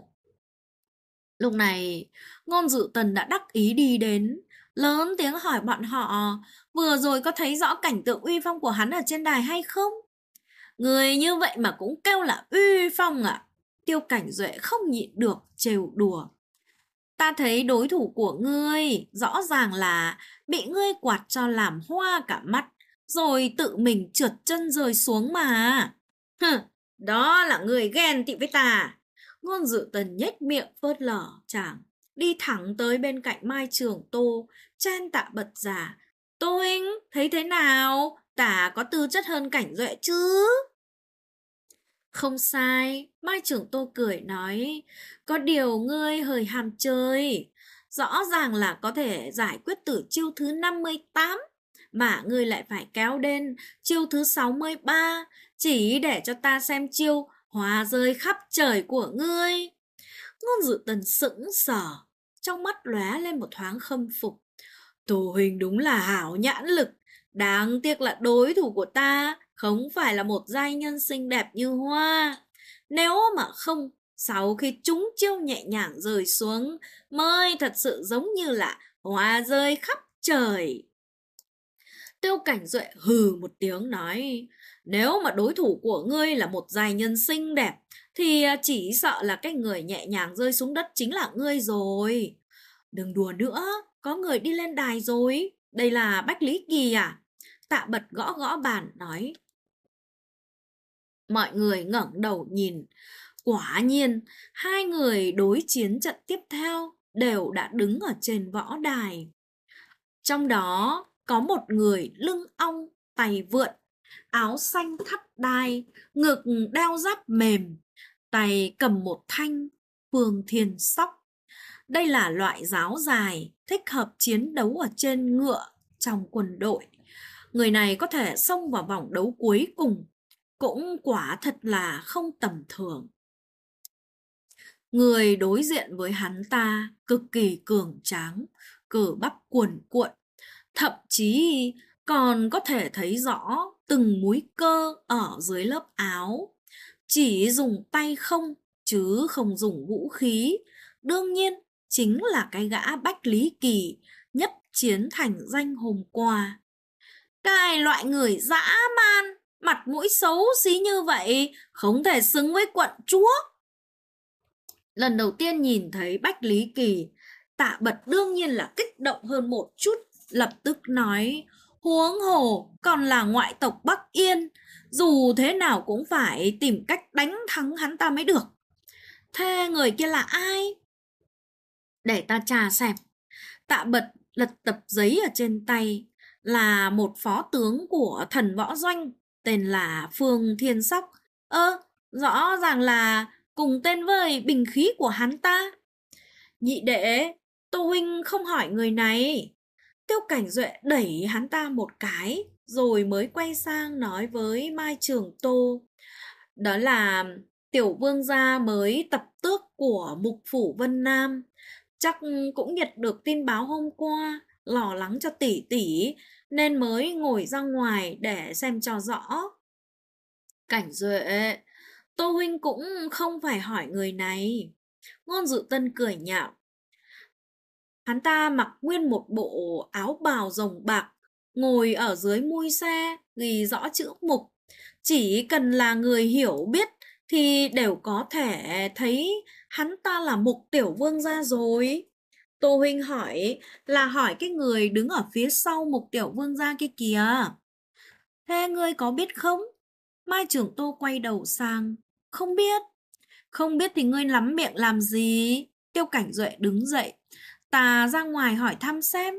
Lúc này, Ngôn Dự Tần đã đắc ý đi đến, lớn tiếng hỏi bọn họ vừa rồi có thấy rõ cảnh tượng uy phong của hắn ở trên đài hay không? Người như vậy mà cũng kêu là uy phong à? Tiêu Cảnh Duệ không nhịn được trêu đùa. Ta thấy đối thủ của ngươi rõ ràng là bị ngươi quạt cho làm hoa cả mắt, rồi tự mình trượt chân rơi xuống mà. Hừ, đó là người ghen tị với ta. Ngôn Dự Tần nhếch miệng phớt lờ chàng, đi thẳng tới bên cạnh Mai Trường Tô, chen Tạ Bật giả. Tô huynh, thấy thế nào? Ta có tư chất hơn Cảnh Duệ chứ? Không sai, Mai Trưởng Tô cười nói, có điều ngươi hơi ham chơi. Rõ ràng là có thể giải quyết từ chiêu thứ 58, mà ngươi lại phải kéo đến chiêu thứ 63, chỉ để cho ta xem chiêu hóa rơi khắp trời của ngươi. Ngôn Dự Tần sững sờ, trong mắt lóe lên một thoáng khâm phục. Tô huynh đúng là hảo nhãn lực, đáng tiếc là đối thủ của ta không phải là một giai nhân xinh đẹp như hoa. Nếu mà không, sau khi chúng chiêu nhẹ nhàng rơi xuống, mới thật sự giống như là hoa rơi khắp trời. Tiêu Cảnh Duệ hừ một tiếng nói, nếu mà đối thủ của ngươi là một giai nhân xinh đẹp, thì chỉ sợ là cái người nhẹ nhàng rơi xuống đất chính là ngươi rồi. Đừng đùa nữa, có người đi lên đài rồi. Đây là Bách Lý Kỳ à? Tạ Bật gõ gõ bàn nói. Mọi người ngẩng đầu nhìn. Quả nhiên, hai người đối chiến trận tiếp theo đều đã đứng ở trên võ đài. Trong đó có một người lưng ong, tay vượn, áo xanh thắt đai, ngực đeo giáp mềm, tay cầm một thanh phương thiên sóc. Đây là loại giáo dài thích hợp chiến đấu ở trên ngựa trong quân đội. Người này có thể xông vào vòng đấu cuối cùng, cũng quả thật là không tầm thường. Người đối diện với hắn ta cực kỳ cường tráng, cơ bắp cuồn cuộn, thậm chí còn có thể thấy rõ từng múi cơ ở dưới lớp áo. Chỉ dùng tay không, chứ không dùng vũ khí. Đương nhiên, chính là cái gã Bách Lý Kỳ nhất chiến thành danh hôm qua. Cái loại người dã man, mặt mũi xấu xí như vậy, không thể xứng với quận chúa. Lần đầu tiên nhìn thấy Bách Lý Kỳ, Tạ Bật đương nhiên là kích động hơn một chút, lập tức nói, huống hồ còn là ngoại tộc Bắc Yên, dù thế nào cũng phải tìm cách đánh thắng hắn ta mới được. Thế người kia là ai? Để ta tra xem. Tạ Bật lật tập giấy ở trên tay, là một phó tướng của thần võ doanh, tên là Phương Thiên Sóc. Rõ ràng là cùng tên với bình khí của hắn ta. Nhị đệ, Tô huynh không hỏi người này. Tiêu Cảnh Duệ đẩy hắn ta một cái, rồi mới quay sang nói với Mai Trường Tô. Đó là tiểu vương gia mới tập tước của Mục Phủ Vân Nam. Chắc cũng nhận được tin báo hôm qua, lo lắng cho tỷ tỷ, nên mới ngồi ra ngoài để xem cho rõ. Cảnh Duệ, Tô huynh cũng không phải hỏi người này. Ngôn Dự Tân cười nhạo. Hắn ta mặc nguyên một bộ áo bào rồng bạc, ngồi ở dưới mui xe, ghi rõ chữ Mục. Chỉ cần là người hiểu biết thì đều có thể thấy hắn ta là Mục tiểu vương gia rồi. Tô huynh hỏi là hỏi cái người đứng ở phía sau Mục tiểu vương gia kia kìa. Thế ngươi có biết không? Mai Trưởng Tô quay đầu sang. Không biết. Không biết thì ngươi lắm miệng làm gì? Tiêu Cảnh Duệ đứng dậy. Ta ra ngoài hỏi thăm xem.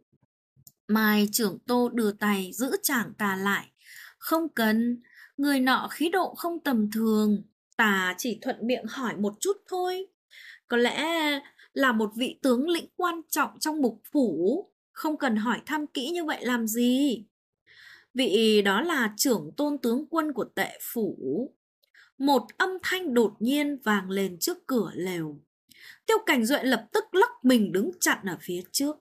Mai Trưởng Tô đưa tay giữ chàng ta lại. Không cần, người nọ khí độ không tầm thường. Ta chỉ thuận miệng hỏi một chút thôi. Có lẽ là một vị tướng lĩnh quan trọng trong Mục Phủ. Không cần hỏi thăm kỹ như vậy làm gì. Vị đó là trưởng tôn tướng quân của Tệ Phủ. Một âm thanh đột nhiên vang lên trước cửa lều. Tiêu Cảnh Duệ lập tức lắc mình đứng chặn ở phía trước.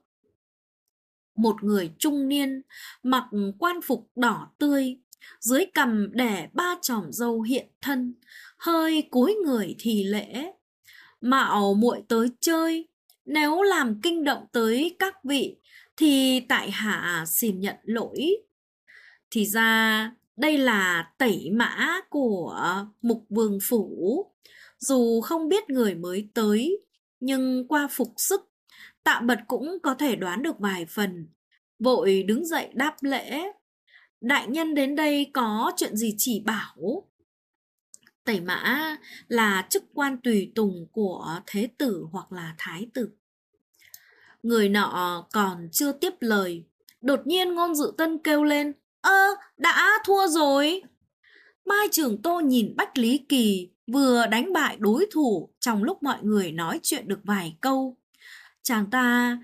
Một người trung niên mặc quan phục đỏ tươi, dưới cằm để 3 chòm râu hiện thân, hơi cúi người thì lễ. Mạo muội tới chơi, nếu làm kinh động tới các vị thì tại hạ xin nhận lỗi. Thì ra Đây là tẩy mã của Mục Vương Phủ. Dù không biết người mới tới, nhưng qua phục sức, Tạ Bật cũng có thể đoán được vài phần. Vội đứng dậy đáp lễ. Đại nhân đến đây có chuyện gì chỉ bảo? Tẩy mã là chức quan tùy tùng của thế tử hoặc là thái tử. Người nọ còn chưa tiếp lời, đột nhiên Ngôn Dự Tân kêu lên: đã thua rồi. Mai Trường Tô nhìn Bách Lý Kỳ vừa đánh bại đối thủ trong lúc mọi người nói chuyện được vài câu. Chàng ta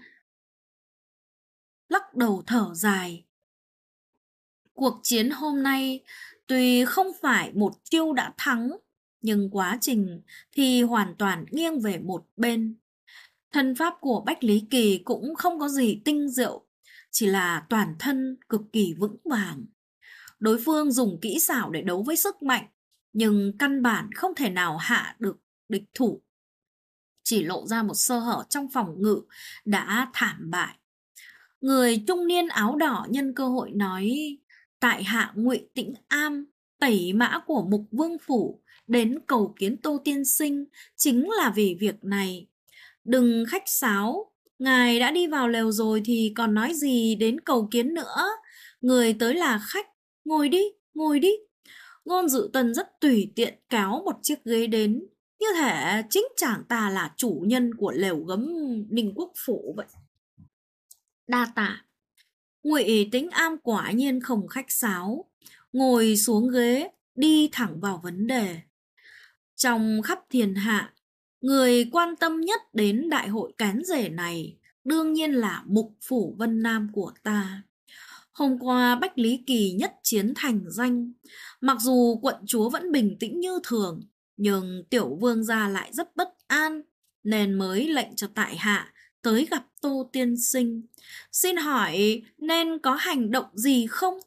lắc đầu thở dài. Cuộc chiến hôm nay tuy không phải một chiêu đã thắng, nhưng quá trình thì hoàn toàn nghiêng về một bên. Thân pháp của Bách Lý Kỳ cũng không có gì tinh diệu, chỉ là toàn thân cực kỳ vững vàng. Đối phương dùng kỹ xảo để đấu với sức mạnh, nhưng căn bản không thể nào hạ được địch thủ. Chỉ lộ ra một sơ hở trong phòng ngự đã thảm bại. Người trung niên áo đỏ nhân cơ hội nói: tại hạ Ngụy Tĩnh Am, tẩy mã của Mục Vương Phủ, đến cầu kiến Tô tiên sinh chính là vì việc này. Đừng khách sáo, ngài đã đi vào lều rồi thì còn nói gì đến cầu kiến nữa. Người tới là khách, ngồi đi, ngồi đi. Ngôn Dự Tân rất tùy tiện kéo một chiếc ghế đến, như thể chính chàng ta là chủ nhân của lều gấm Ninh Quốc Phủ vậy. Đa tạ. Ngụy Tĩnh Am quả nhiên không khách sáo, ngồi xuống ghế, đi thẳng vào vấn đề. Trong khắp thiên hạ, người quan tâm nhất đến đại hội cán rể này đương nhiên là Mục Phủ Vân Nam của ta. Hôm qua Bách Lý Kỳ nhất chiến thành danh, mặc dù quận chúa vẫn bình tĩnh như thường, nhưng tiểu vương gia lại rất bất an, nên mới lệnh cho tại hạ tới gặp Tô tiên sinh. Xin hỏi nên có hành động gì không?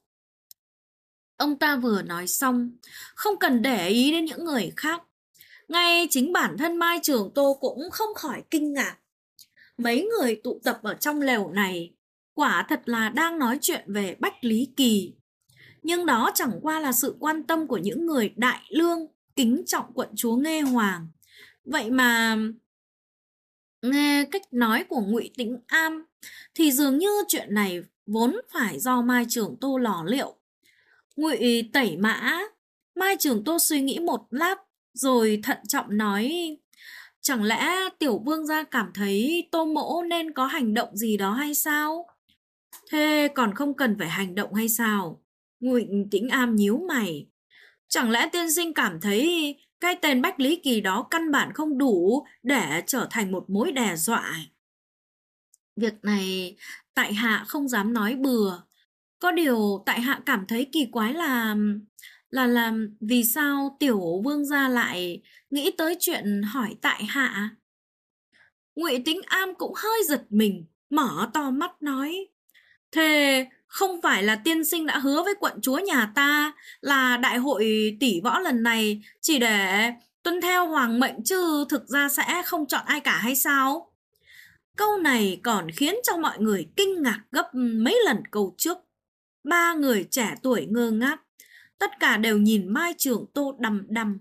Ông ta vừa nói xong, không cần để ý đến những người khác. Ngay chính bản thân Mai Trường Tô cũng không khỏi kinh ngạc. Mấy người tụ tập ở trong lều này quả thật là đang nói chuyện về Bách Lý Kỳ. Nhưng đó chẳng qua là sự quan tâm của những người đại lương kính trọng quận chúa Nghê Hoàng. Vậy mà nghe cách nói của Ngụy Tĩnh Am thì dường như chuyện này vốn phải do Mai Trường Tô lò liệu. Ngụy tẩy mã. Mai Trường Tô suy nghĩ một lát rồi thận trọng nói: chẳng lẽ tiểu vương gia cảm thấy Tô mỗ nên có hành động gì đó hay sao? Thế còn không cần phải hành động hay sao? Ngụy Tĩnh Am nhíu mày. Chẳng lẽ tiên sinh cảm thấy cái tên Bách Lý Kỳ đó căn bản không đủ để trở thành một mối đe dọa? Việc này tại hạ không dám nói bừa. Có điều tại hạ cảm thấy kỳ quái là vì sao tiểu vương gia lại nghĩ tới chuyện hỏi tại hạ? Ngụy Tĩnh Am cũng hơi giật mình, mở to mắt nói: thế không phải là tiên sinh đã hứa với quận chúa nhà ta là đại hội tỷ võ lần này chỉ để tuân theo hoàng mệnh chứ thực ra sẽ không chọn ai cả hay sao? Câu này còn khiến cho mọi người kinh ngạc gấp mấy lần câu trước. Ba người trẻ tuổi ngơ ngác, tất cả đều nhìn Mai Trường Tô đăm đăm.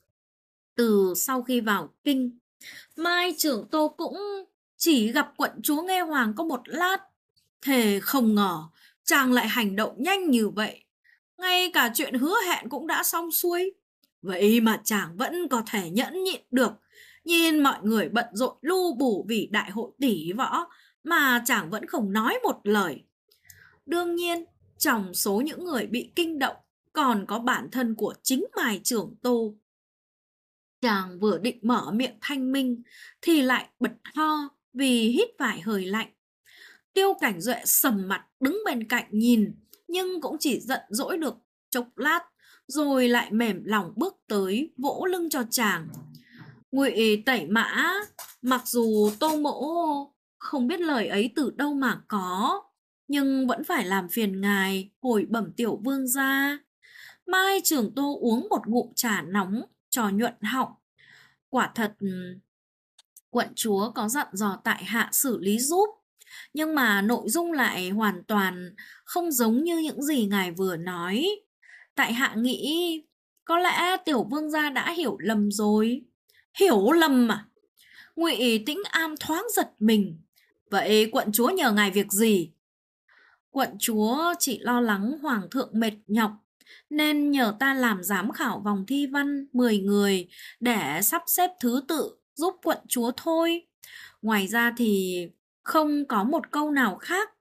Từ sau khi vào kinh, Mai Trường Tô cũng chỉ gặp quận chúa Nghê Hoàng có một lát. Thế không ngờ chàng lại hành động nhanh như vậy. Ngay cả chuyện hứa hẹn cũng đã xong xuôi. Vậy mà chàng vẫn có thể nhẫn nhịn được. Nhìn mọi người bận rộn lu bù vì đại hội tỷ võ mà chàng vẫn không nói một lời. Đương nhiên, trong số những người bị kinh động còn có bản thân của chính Mai Trường Tô. Chàng vừa định mở miệng thanh minh thì lại bật ho vì hít phải hơi lạnh. Tiêu Cảnh Duệ sầm mặt đứng bên cạnh nhìn, nhưng cũng chỉ giận dỗi được chốc lát, rồi lại mềm lòng bước tới vỗ lưng cho chàng. Ngụy tẩy mã, mặc dù Tô mỗ không biết lời ấy từ đâu mà có, nhưng vẫn phải làm phiền ngài hồi bẩm tiểu vương gia. Mai Trường Tô uống một ngụm trà nóng cho nhuận họng. Quả thật quận chúa có dặn dò tại hạ xử lý giúp, nhưng mà nội dung lại hoàn toàn không giống như những gì ngài vừa nói. tại hạ nghĩ có lẽ tiểu vương gia đã hiểu lầm rồi. Hiểu lầm à? Ngụy Tĩnh Am thoáng giật mình. Vậy quận chúa nhờ ngài việc gì? Quận chúa chỉ lo lắng hoàng thượng mệt nhọc, nên nhờ ta làm giám khảo vòng thi văn 10 người để sắp xếp thứ tự giúp quận chúa thôi. Ngoài ra thì không có một câu nào khác.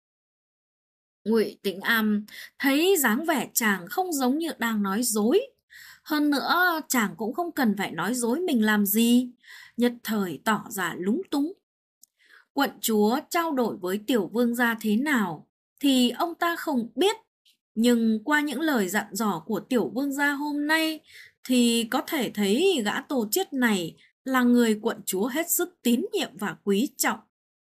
Ngụy Tĩnh Am thấy dáng vẻ chàng không giống như đang nói dối. Hơn nữa, chàng cũng không cần phải nói dối mình làm gì. Nhất thời tỏ ra lúng túng. Quận chúa trao đổi với tiểu vương gia thế nào thì ông ta không biết. Nhưng qua những lời dặn dò của tiểu vương gia hôm nay thì có thể thấy gã Tô Chiết này là người quận chúa hết sức tín nhiệm và quý trọng.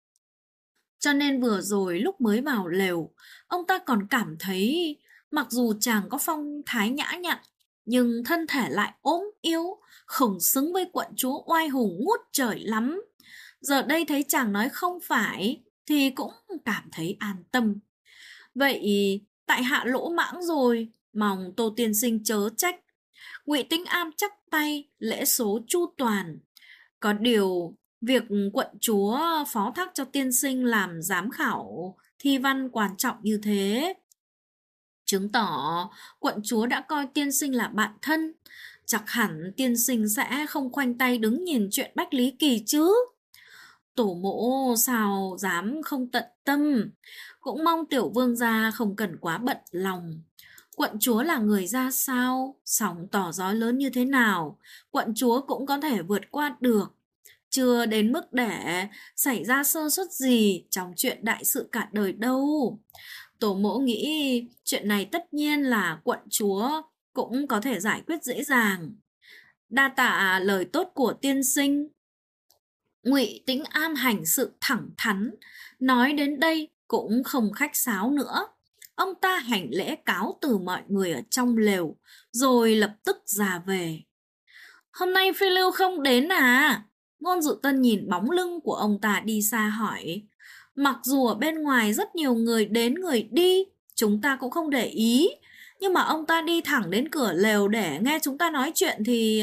Cho nên vừa rồi lúc mới vào lều, ông ta còn cảm thấy mặc dù chàng có phong thái nhã nhặn, nhưng thân thể lại ốm yếu, không xứng với quận chúa oai hùng ngút trời lắm. Giờ đây thấy chàng nói không phải, thì cũng cảm thấy an tâm. Vậy tại hạ lỗ mãng rồi, mong Tô tiên sinh chớ trách. Ngụy Tĩnh Am chắp tay, lễ số chu toàn. Có điều, việc quận chúa phó thác cho tiên sinh làm giám khảo thi văn quan trọng như thế, chứng tỏ quận chúa đã coi tiên sinh là bạn thân. Chắc hẳn tiên sinh sẽ không khoanh tay đứng nhìn chuyện Bách Lý Kỳ chứ. Tổ mẫu sao dám không tận tâm. Cũng mong tiểu vương gia không cần quá bận lòng. Quận chúa là người ra sao, sóng tỏ gió lớn như thế nào, quận chúa cũng có thể vượt qua được. Chưa đến mức để xảy ra sơ suất gì trong chuyện đại sự cả đời đâu. Tổ mẫu nghĩ chuyện này tất nhiên là quận chúa cũng có thể giải quyết dễ dàng. Đa tạ lời tốt của tiên sinh. Ngụy Tĩnh Am hành sự thẳng thắn, nói đến đây cũng không khách sáo nữa. Ông ta hành lễ cáo từ mọi người ở trong lều, rồi lập tức ra về. Hôm nay Phi Lưu không đến à? Ngôn Dụ Tân nhìn bóng lưng của ông ta đi xa hỏi. Mặc dù ở bên ngoài rất nhiều người đến người đi, chúng ta cũng không để ý. Nhưng mà ông ta đi thẳng đến cửa lều để nghe chúng ta nói chuyện thì...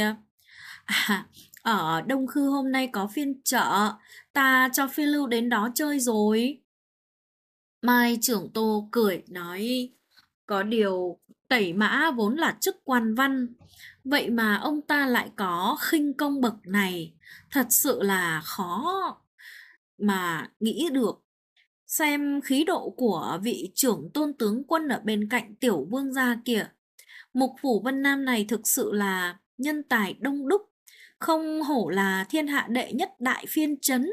ở Đông Khư hôm nay có phiên chợ, ta cho Phi Lưu đến đó chơi rồi. Mai trưởng Tô cười nói, có điều Tẩy Mã vốn là chức quan văn, vậy mà ông ta lại có khinh công bậc này, thật sự là khó mà nghĩ được. Xem khí độ của vị trưởng tôn tướng quân ở bên cạnh tiểu vương gia kìa. Mục phủ Vân Nam này thực sự là nhân tài đông đúc, không hổ là thiên hạ đệ nhất đại phiên trấn.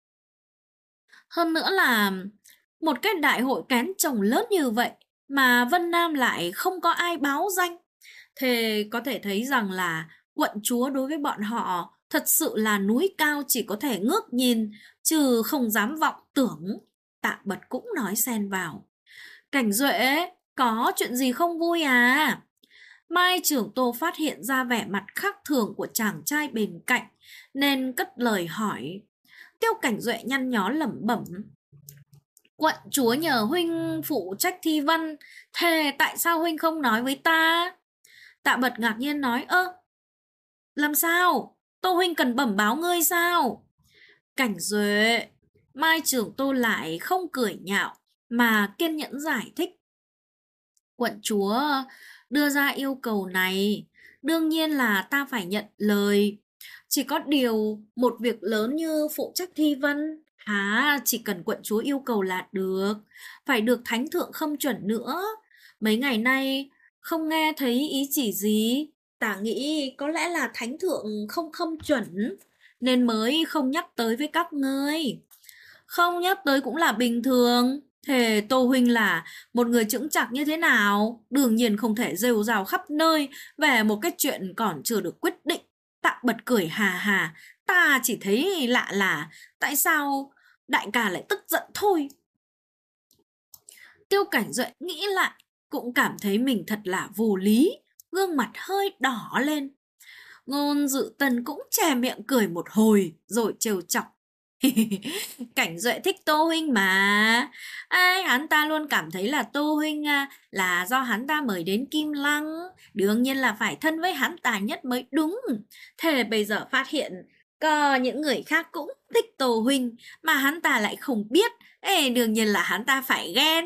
Hơn nữa là một cái đại hội kén chồng lớn như vậy mà Vân Nam lại không có ai báo danh. Thế có thể thấy rằng là quận chúa đối với bọn họ thật sự là núi cao chỉ có thể ngước nhìn, chứ không dám vọng tưởng. Tạ Bật cũng nói xen vào. Cảnh Duệ, có chuyện gì không vui à? Mai trưởng Tô phát hiện ra vẻ mặt khác thường của chàng trai bên cạnh, nên cất lời hỏi. Tiêu Cảnh Duệ nhăn nhó lẩm bẩm. Quận chúa nhờ huynh phụ trách thi văn, thế tại sao huynh không nói với ta? Tạ Bật ngạc nhiên nói, làm sao? Tô huynh cần bẩm báo ngươi sao? Cảnh Duệ, Mai trưởng Tô lại không cười nhạo, mà kiên nhẫn giải thích. Quận chúa đưa ra yêu cầu này, đương nhiên là ta phải nhận lời. Chỉ có điều một việc lớn như phụ trách thi văn, chỉ cần quận chúa yêu cầu là được, phải được thánh thượng khâm chuẩn nữa. Mấy ngày nay không nghe thấy ý chỉ gì, ta nghĩ có lẽ là thánh thượng không khâm chuẩn, nên mới không nhắc tới với các ngươi. Không nhắc tới cũng là bình thường. Thế Tô huynh là một người chững chạc như thế nào? Đương nhiên không thể rêu rao khắp nơi về một cái chuyện còn chưa được quyết định. Tạ Bật cười hà hà. Ta chỉ thấy lạ là tại sao đại ca lại tức giận thôi. Tiêu Cảnh Duệ nghĩ lại, cũng cảm thấy mình thật là vô lý, gương mặt hơi đỏ lên. Ngôn Dự Tân cũng che miệng cười một hồi rồi trêu chọc. Cảnh Duệ thích Tô Huynh mà. Ai, hắn ta luôn cảm thấy là Tô Huynh là do hắn ta mời đến Kim Lăng. Đương nhiên là phải thân với hắn ta nhất mới đúng. Thế bây giờ phát hiện có những người khác cũng thích Tô Huynh mà hắn ta lại không biết. Ê, đương nhiên là hắn ta phải ghen.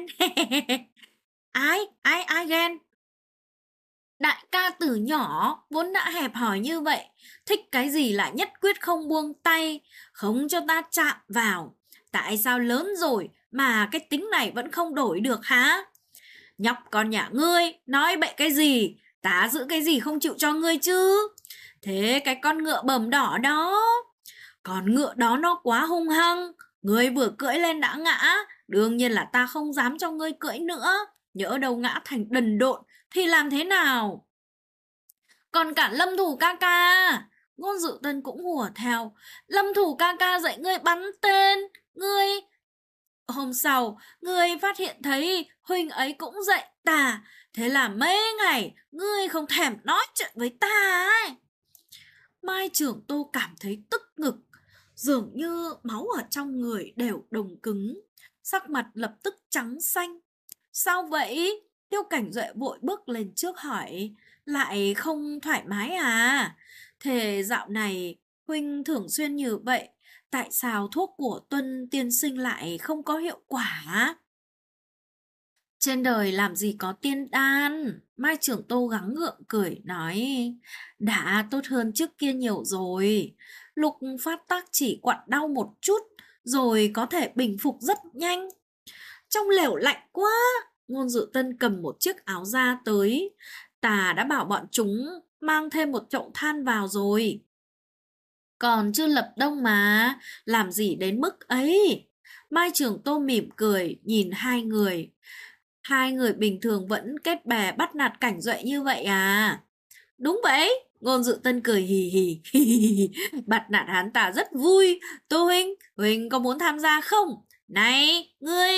Ai ghen? Đại ca từ nhỏ vốn đã hẹp hòi như vậy, thích cái gì là nhất quyết không buông tay, không cho ta chạm vào. Tại sao lớn rồi mà cái tính này vẫn không đổi được hả? Nhóc con nhà ngươi, nói bậy cái gì? Ta giữ cái gì không chịu cho ngươi chứ? Thế cái con ngựa bầm đỏ đó, con ngựa đó nó quá hung hăng, ngươi vừa cưỡi lên đã ngã, đương nhiên là ta không dám cho ngươi cưỡi nữa. Nhỡ đâu ngã thành đần độn thì làm thế nào? Còn cả Lâm Thủ ca ca, Ngôn Dự Tân cũng hùa theo. Lâm Thủ ca ca dạy ngươi bắn tên, ngươi... Hôm sau, ngươi phát hiện thấy huynh ấy cũng dạy ta, thế là mấy ngày ngươi không thèm nói chuyện với ta ấy. Mai Trưởng Tô cảm thấy tức ngực, dường như máu ở trong người đều đồng cứng, sắc mặt lập tức trắng xanh. Sao vậy? Tiêu Cảnh Duệ vội bước lên trước hỏi, lại không thoải mái à? Thế dạo này huynh thường xuyên như vậy, tại sao thuốc của Tuân tiên sinh lại không có hiệu quả? Trên đời làm gì có tiên đan? Mai Trưởng Tô gắng gượng cười nói, đã tốt hơn trước kia nhiều rồi. Lúc phát tác chỉ quặn đau một chút, rồi có thể bình phục rất nhanh. Trong lều lạnh quá, Ngôn Dự Tân cầm một chiếc áo da tới. Ta đã bảo bọn chúng mang thêm một chậu than vào rồi. Còn chưa lập đông mà, làm gì đến mức ấy? Mai Trường Tô mỉm cười, nhìn hai người. Hai người bình thường vẫn kết bè bắt nạt Cảnh Duệ như vậy à? Đúng vậy, Ngôn Dự Tân cười hì hì. Bắt nạt hắn ta rất vui. Tô huynh, huynh có muốn tham gia không? Này, ngươi...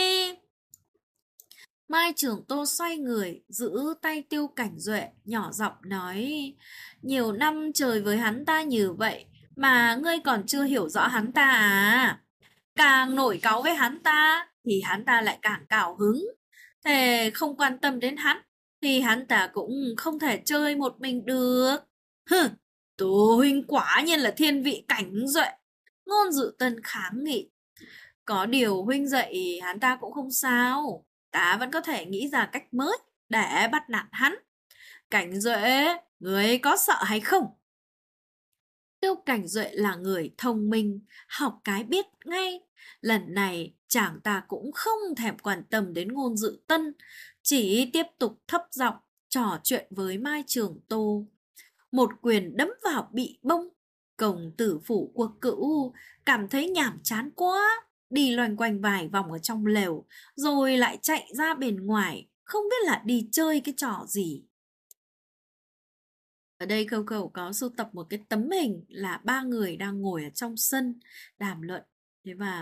Mai Trường Tô xoay người, giữ tay Tiêu Cảnh Duệ, nhỏ giọng nói, nhiều năm trời với hắn ta như vậy, mà ngươi còn chưa hiểu rõ hắn ta à? Càng nổi cáu với hắn ta, thì hắn ta lại càng cào hứng. Thế không quan tâm đến hắn, thì hắn ta cũng không thể chơi một mình được. Hừ, Tô huynh quả nhiên là thiên vị Cảnh Duệ. Ngôn Dự Tân kháng nghị. Có điều huynh dạy hắn ta cũng không sao. Ta vẫn có thể nghĩ ra cách mới để bắt nạt hắn. Cảnh Duệ, người có sợ hay không? Tiêu Cảnh Duệ là người thông minh, học cái biết ngay. Lần này chàng ta cũng không thèm quan tâm đến Ngôn Dự Tân, chỉ tiếp tục thấp giọng trò chuyện với Mai Trường Tô. Một quyền đấm vào bị bông. Công tử phủ Quốc Cữu cảm thấy nhàm chán quá, đi loanh quanh vài vòng ở trong lều, rồi lại chạy ra bên ngoài, không biết là đi chơi cái trò gì. Ở đây Câu Cầu có sưu tập một cái tấm hình là ba người đang ngồi ở trong sân đàm luận. Thế và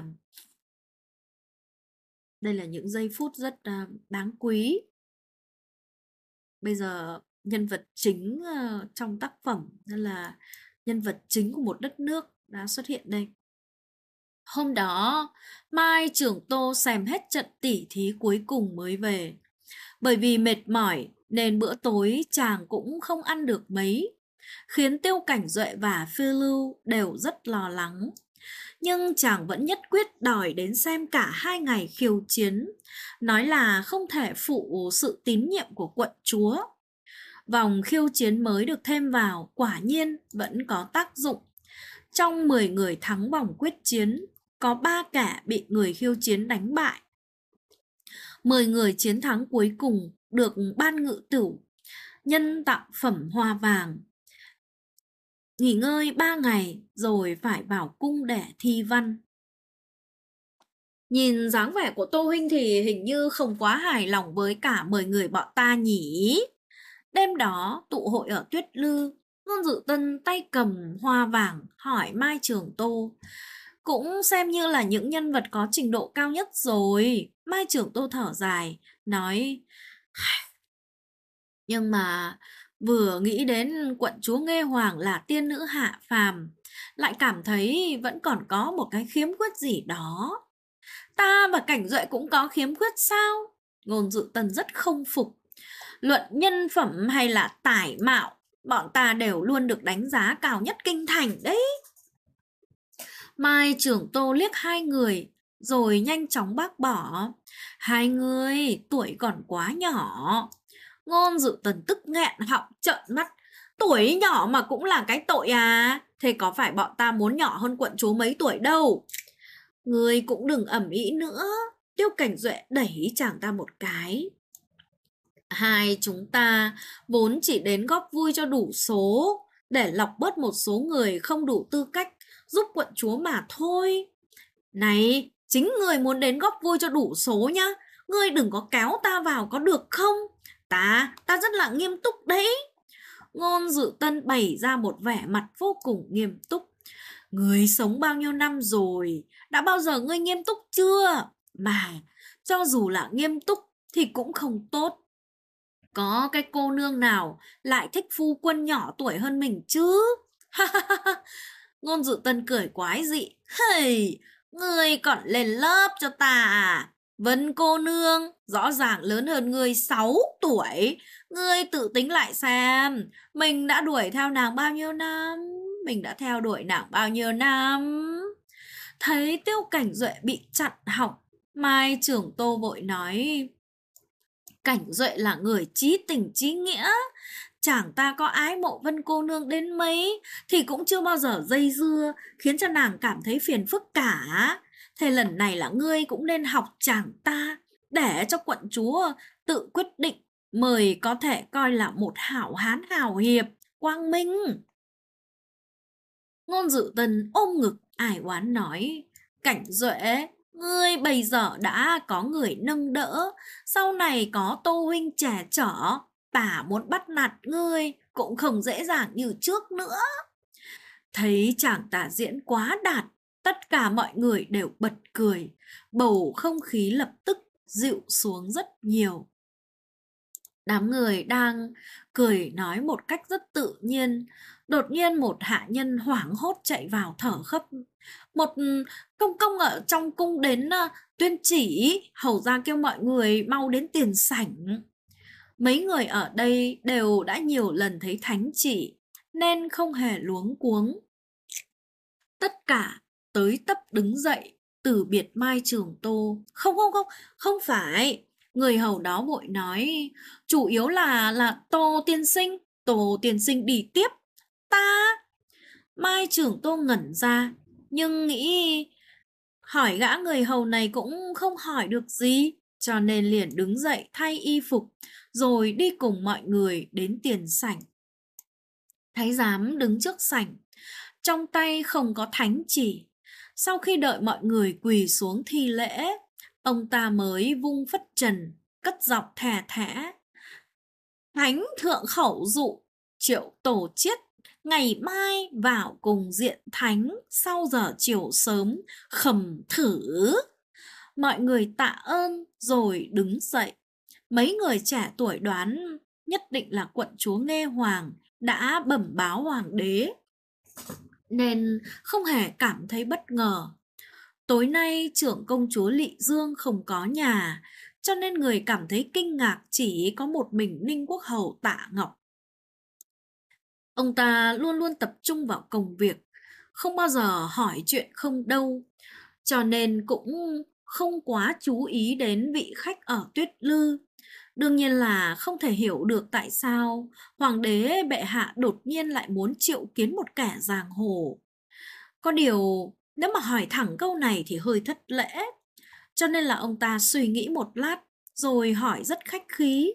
đây là những giây phút rất đáng quý. Bây giờ nhân vật chính trong tác phẩm, nên là nhân vật chính của một đất nước đã xuất hiện đây. Hôm đó, Mai Trường Tô xem hết trận tỉ thí cuối cùng mới về. Bởi vì mệt mỏi nên bữa tối chàng cũng không ăn được mấy, khiến Tiêu Cảnh Duệ và Phiêu Lưu đều rất lo lắng. Nhưng chàng vẫn nhất quyết đòi đến xem cả hai ngày khiêu chiến, nói là không thể phụ sự tín nhiệm của quận chúa. Vòng khiêu chiến mới được thêm vào quả nhiên vẫn có tác dụng. Trong 10 người thắng vòng quyết chiến, có 3 kẻ bị người khiêu chiến đánh bại. 10 người chiến thắng cuối cùng được ban ngự tửu nhân tặng phẩm hoa vàng. Nghỉ ngơi 3 ngày rồi phải vào cung để thi văn. Nhìn dáng vẻ của Tô huynh thì hình như không quá hài lòng với cả 10 người bọn ta nhỉ. Đêm đó tụ hội ở Tuyết Lư, Ngôn Dự Tân tay cầm hoa vàng hỏi Mai Trường Tô. Cũng xem như là những nhân vật có trình độ cao nhất rồi. Mai Trường Tô thở dài, nói, nhưng mà vừa nghĩ đến quận chúa Nghê Hoàng là tiên nữ hạ phàm, lại cảm thấy vẫn còn có một cái khiếm khuyết gì đó. Ta và Cảnh Duệ cũng có khiếm khuyết sao? Ngôn Dự Tân rất không phục. Luận nhân phẩm hay là tài mạo, bọn ta đều luôn được đánh giá cao nhất kinh thành đấy. Mai Trưởng Tô liếc hai người, rồi nhanh chóng bác bỏ. Hai người tuổi còn quá nhỏ. Ngôn Dự Tần tức nghẹn họng trợn mắt. Tuổi nhỏ mà cũng là cái tội à? Thế có phải bọn ta muốn nhỏ hơn quận chúa mấy tuổi đâu? Ngươi cũng đừng ầm ĩ nữa. Tiêu Cảnh Duệ đẩy chàng ta một cái. Hai chúng ta vốn chỉ đến góp vui cho đủ số, để lọc bớt một số người không đủ tư cách giúp quận chúa mà thôi. Này, chính người muốn đến góp vui cho đủ số nhá. Ngươi đừng có kéo ta vào có được không? Ta rất là nghiêm túc đấy. Ngôn Dự Tân bày ra một vẻ mặt vô cùng nghiêm túc. Ngươi sống bao nhiêu năm rồi, đã bao giờ ngươi nghiêm túc chưa? Mà, cho dù là nghiêm túc thì cũng không tốt. Có cái cô nương nào lại thích phu quân nhỏ tuổi hơn mình chứ? Ngôn Dự Tân cười quái dị. Hey, ngươi còn lên lớp cho ta à? Vân cô nương rõ ràng lớn hơn ngươi 6 tuổi. Ngươi tự tính lại xem, mình đã đuổi theo nàng bao nhiêu năm? Mình đã theo đuổi nàng bao nhiêu năm? Thấy Tiêu Cảnh Duệ bị chặn họng, Mai Trưởng Tô vội nói: Cảnh Duệ là người chí tình chí nghĩa, chàng ta có ái mộ Vân cô nương đến mấy thì cũng chưa bao giờ dây dưa khiến cho nàng cảm thấy phiền phức cả. Thế lần này là ngươi cũng nên học chàng ta, để cho quận chúa tự quyết định mới có thể coi là một hảo hán hào hiệp, quang minh. Ngôn Dự Tân ôm ngực ải oán nói: Cảnh Duệ, ngươi bây giờ đã có người nâng đỡ, sau này có Tô huynh trẻ chở, ta muốn bắt nạt ngươi cũng không dễ dàng như trước nữa. Thấy chàng ta diễn quá đạt, tất cả mọi người đều bật cười, bầu không khí lập tức dịu xuống rất nhiều. Đám người đang cười nói một cách rất tự nhiên, đột nhiên một hạ nhân hoảng hốt chạy vào thở gấp. Một công công ở trong cung đến tuyên chỉ, hầu ra kêu mọi người mau đến tiền sảnh. Mấy người ở đây đều đã nhiều lần thấy thánh chỉ, nên không hề luống cuống. Tất cả tới tấp đứng dậy, từ biệt Mai Trưởng Tô. Không phải. Người hầu đó vội nói: chủ yếu là Tô tiên sinh đi tiếp. Ta. Mai Trưởng Tô ngẩn ra, nhưng nghĩ hỏi gã người hầu này cũng không hỏi được gì, cho nên liền đứng dậy thay y phục, rồi đi cùng mọi người đến tiền sảnh. Thái giám đứng trước sảnh, trong tay không có thánh chỉ. Sau khi đợi mọi người quỳ xuống thi lễ, ông ta mới vung phất trần, cất giọng thè thé: Thánh thượng khẩu dụ, Triệu Tổ Chiết ngày mai vào cùng diện thánh sau giờ chiều sớm, khẩm thử. Mọi người tạ ơn rồi đứng dậy. Mấy người trẻ tuổi đoán nhất định là quận chúa Nghê Hoàng đã bẩm báo hoàng đế, nên không hề cảm thấy bất ngờ. Tối nay trưởng công chúa Lị Dương không có nhà, cho nên người cảm thấy kinh ngạc chỉ có một mình Ninh Quốc Hầu Tạ Ngọc. Ông ta luôn luôn tập trung vào công việc, không bao giờ hỏi chuyện không đâu, cho nên cũng không quá chú ý đến vị khách ở Tuyết Lư. Đương nhiên là không thể hiểu được tại sao hoàng đế bệ hạ đột nhiên lại muốn triệu kiến một kẻ giang hồ. Có điều nếu mà hỏi thẳng câu này thì hơi thất lễ, cho nên là ông ta suy nghĩ một lát rồi hỏi rất khách khí: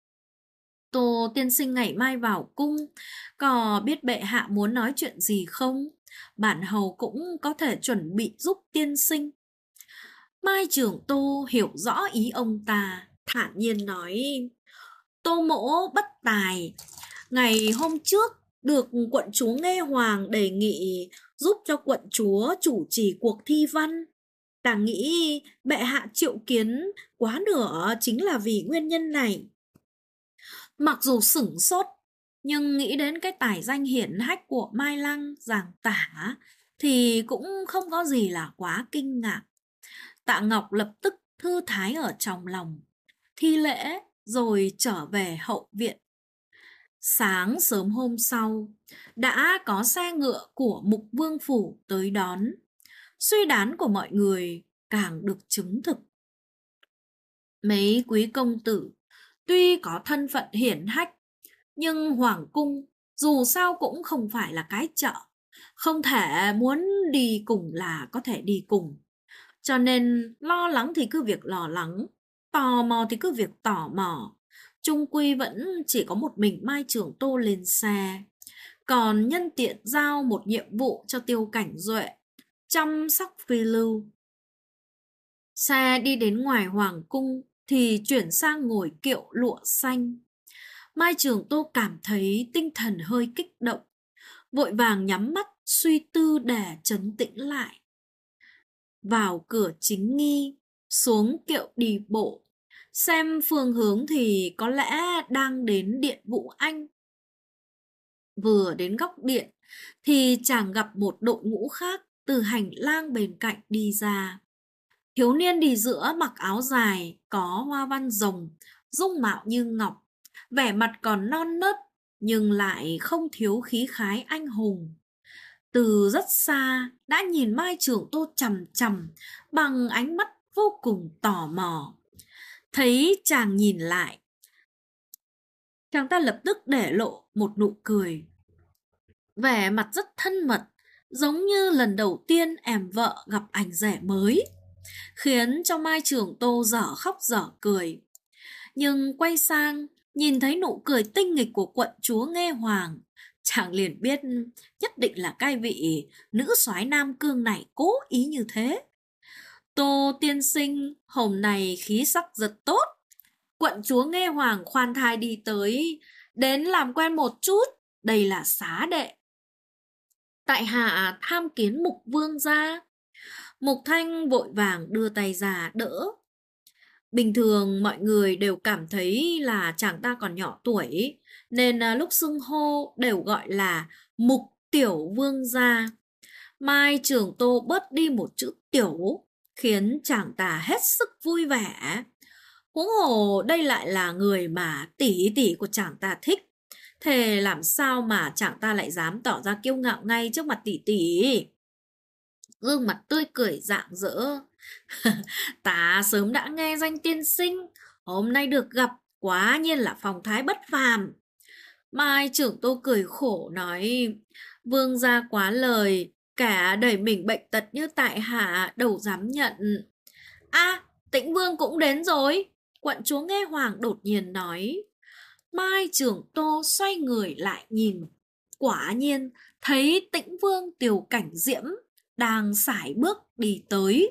Tô tiên sinh ngày mai vào cung, có biết bệ hạ muốn nói chuyện gì không? Bản hầu cũng có thể chuẩn bị giúp tiên sinh. Mai Trưởng Tô hiểu rõ ý ông ta, thản nhiên nói: Tô mỗ bất tài, ngày hôm trước được quận chúa Nghê Hoàng đề nghị giúp cho quận chúa chủ trì cuộc thi văn. Ta nghĩ bệ hạ triệu kiến quá nửa chính là vì nguyên nhân này. Mặc dù sửng sốt, nhưng nghĩ đến cái tài danh hiển hách của Mai Lăng giảng tả thì cũng không có gì là quá kinh ngạc. Tạ Ngọc lập tức thư thái ở trong lòng, thi lễ rồi trở về hậu viện. Sáng sớm hôm sau, đã có xe ngựa của Mục Vương Phủ tới đón. Suy đoán của mọi người càng được chứng thực. Mấy quý công tử tuy có thân phận hiển hách, nhưng Hoàng cung dù sao cũng không phải là cái chợ. Không thể muốn đi cùng là có thể đi cùng. Cho nên lo lắng thì cứ việc lo lắng, tò mò thì cứ việc tò mò. Chung quy vẫn chỉ có một mình Mai Trưởng Tô lên xe. Còn nhân tiện giao một nhiệm vụ cho Tiêu Cảnh Duệ, chăm sóc phi lưu. Xe đi đến ngoài hoàng cung thì chuyển sang ngồi kiệu lụa xanh. Mai Trường Tô cảm thấy tinh thần hơi kích động, vội vàng nhắm mắt suy tư để trấn tĩnh lại. Vào cửa chính nghi, xuống kiệu đi bộ, xem phương hướng thì có lẽ đang đến điện Vũ Anh. Vừa đến góc điện thì chàng gặp một đội ngũ khác từ hành lang bên cạnh đi ra. Thiếu niên đi giữa mặc áo dài có hoa văn rồng, dung mạo như ngọc, vẻ mặt còn non nớt nhưng lại không thiếu khí khái anh hùng. Từ rất xa đã nhìn Mai Trường Tô chằm chằm bằng ánh mắt vô cùng tò mò. Thấy chàng nhìn lại, chàng ta lập tức để lộ một nụ cười. Vẻ mặt rất thân mật, giống như lần đầu tiên em vợ gặp anh rể mới, khiến cho Mai Trường Tô dở khóc dở cười. Nhưng quay sang, nhìn thấy nụ cười tinh nghịch của quận chúa Nghe Hoàng, chàng liền biết nhất định là cái vị nữ soái Nam Cương này cố ý như thế. Tô tiên sinh hôm nay khí sắc rất tốt. Quận chúa Nghe Hoàng khoan thai đi tới, đến làm quen một chút, đây là xá đệ. Tại hạ tham kiến Mục Vương gia. Mục Thanh vội vàng đưa tay ra đỡ. Bình thường mọi người đều cảm thấy là chàng ta còn nhỏ tuổi, nên lúc xưng hô đều gọi là Mục Tiểu Vương gia. Mai Trường Tô bớt đi một chữ tiểu, khiến chàng ta hết sức vui vẻ. Huống hồ đây lại là người mà tỷ tỷ của chàng ta thích. Thế làm sao mà chàng ta lại dám tỏ ra kiêu ngạo ngay trước mặt tỷ tỷ? Gương mặt tươi cười rạng rỡ. Ta sớm đã nghe danh tiên sinh, hôm nay được gặp quá nhiên là phong thái bất phàm. Mai Trưởng Tô cười khổ nói, vương gia quá lời, cả đẩy mình bệnh tật như tại hạ đâu dám nhận. Tĩnh vương cũng đến rồi. Quận chúa Nghe Hoàng đột nhiên nói. Mai Trường Tô xoay người lại nhìn, quả nhiên thấy Tĩnh vương Tiêu Cảnh Diễm đang sải bước đi tới.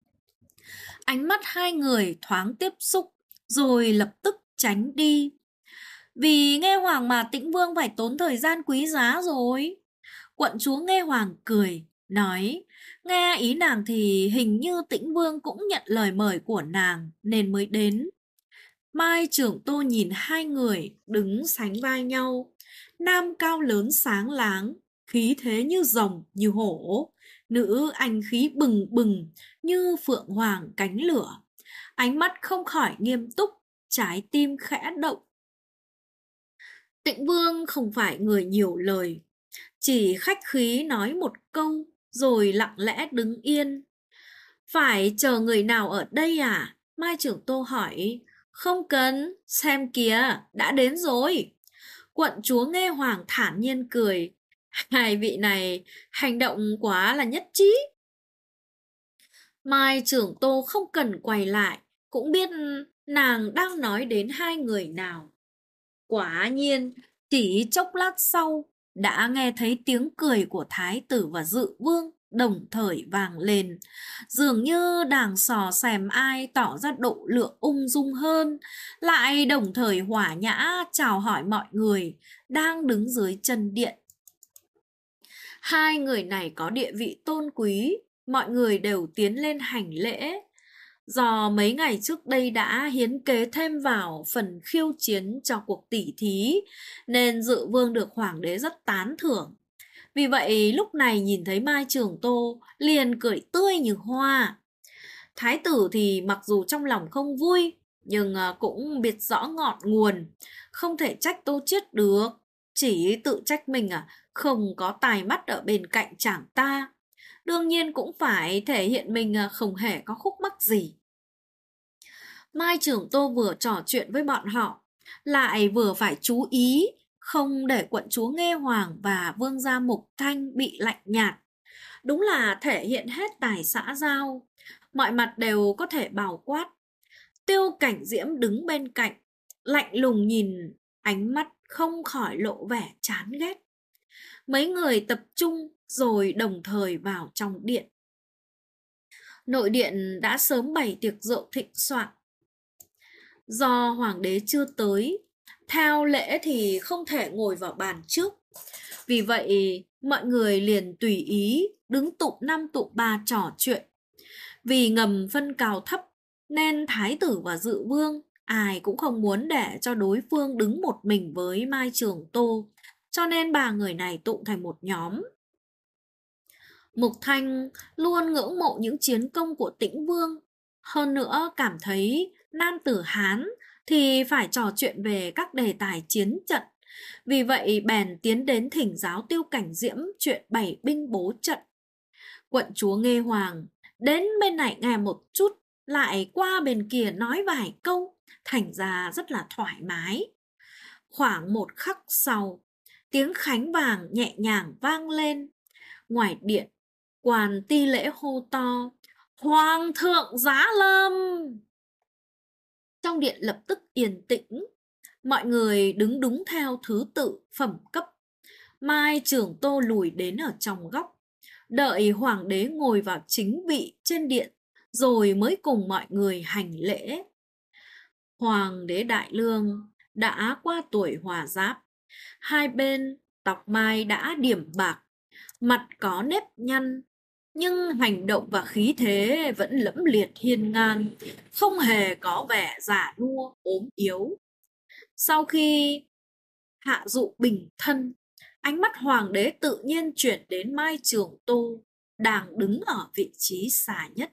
Ánh mắt hai người thoáng tiếp xúc rồi lập tức tránh đi. Vì Nghe Hoàng mà Tĩnh vương phải tốn thời gian quý giá rồi. Quận chúa Nghe Hoàng cười, nói, nghe ý nàng thì hình như Tĩnh vương cũng nhận lời mời của nàng nên mới đến. Mai Trường Tô nhìn hai người đứng sánh vai nhau, nam cao lớn sáng láng, khí thế như rồng như hổ, nữ anh khí bừng bừng như phượng hoàng cánh lửa, ánh mắt không khỏi nghiêm túc, trái tim khẽ động. Tĩnh vương không phải người nhiều lời, chỉ khách khí nói một câu rồi lặng lẽ đứng yên. Phải chờ người nào ở đây à? Mai Trường Tô hỏi. Không cần, xem kìa, đã đến rồi. Quận chúa Nghe Hoàng thản nhiên cười. Hai vị này hành động quá là nhất trí. Mai Trường Tô không cần quay lại, cũng biết nàng đang nói đến hai người nào. Quả nhiên, chỉ chốc lát sau, đã nghe thấy tiếng cười của Thái tử và Dự Vương đồng thời vang lên, dường như đang sò xèm ai tỏ ra độ lượng ung dung hơn, lại đồng thời hòa nhã chào hỏi mọi người đang đứng dưới chân điện. Hai người này có địa vị tôn quý, mọi người đều tiến lên hành lễ. Do mấy ngày trước đây đã hiến kế thêm vào phần khiêu chiến cho cuộc tỉ thí, nên Dự Vương được hoàng đế rất tán thưởng. Vì vậy lúc này nhìn thấy Mai Trường Tô liền cười tươi như hoa. Thái tử thì mặc dù trong lòng không vui, nhưng cũng biết rõ ngọn nguồn, không thể trách Tô Chiết được, chỉ tự trách mình không có tài mắt ở bên cạnh chàng ta. Đương nhiên cũng phải thể hiện mình không hề có khúc mắc gì. Mai Trường Tô vừa trò chuyện với bọn họ, lại vừa phải chú ý không để quận chúa Nghê Hoàng và vương gia Mục Thanh bị lạnh nhạt. Đúng là thể hiện hết tài xã giao, mọi mặt đều có thể bao quát. Tiêu Cảnh Diễm đứng bên cạnh, lạnh lùng nhìn, ánh mắt không khỏi lộ vẻ chán ghét. Mấy người tập trung rồi đồng thời vào trong điện. Nội điện đã sớm bày tiệc rượu thịnh soạn. Do hoàng đế chưa tới, theo lễ thì không thể ngồi vào bàn trước. Vì vậy, mọi người liền tùy ý đứng tụng năm tụng ba trò chuyện. Vì ngầm phân cao thấp, nên Thái tử và Dự Vương ai cũng không muốn để cho đối phương đứng một mình với Mai Trường Tô, cho nên ba người này tụng thành một nhóm. Mục Thanh luôn ngưỡng mộ những chiến công của Tĩnh Vương, hơn nữa cảm thấy nam tử Hán thì phải trò chuyện về các đề tài chiến trận. Vì vậy bèn tiến đến thỉnh giáo Tiêu Cảnh Diễm chuyện bày binh bố trận. Quận chúa Nghê Hoàng đến bên này nghe một chút, lại qua bên kia nói vài câu, thành ra rất là thoải mái. Khoảng một khắc sau, tiếng khánh vàng nhẹ nhàng vang lên. Ngoài điện, quan ti lễ hô to: "Hoàng thượng giá lâm!" Trong điện lập tức yên tĩnh, mọi người đứng đúng theo thứ tự phẩm cấp. Mai Trường Tô lùi đến ở trong góc, đợi hoàng đế ngồi vào chính vị trên điện, rồi mới cùng mọi người hành lễ. Hoàng đế Đại Lương đã qua tuổi hòa giáp, hai bên tóc mai đã điểm bạc, mặt có nếp nhăn, nhưng hành động và khí thế vẫn lẫm liệt hiên ngang, không hề có vẻ già nua ốm yếu. Sau khi hạ dụ bình thân, ánh mắt hoàng đế tự nhiên chuyển đến Mai Trường Tô, đang đứng ở vị trí xa nhất.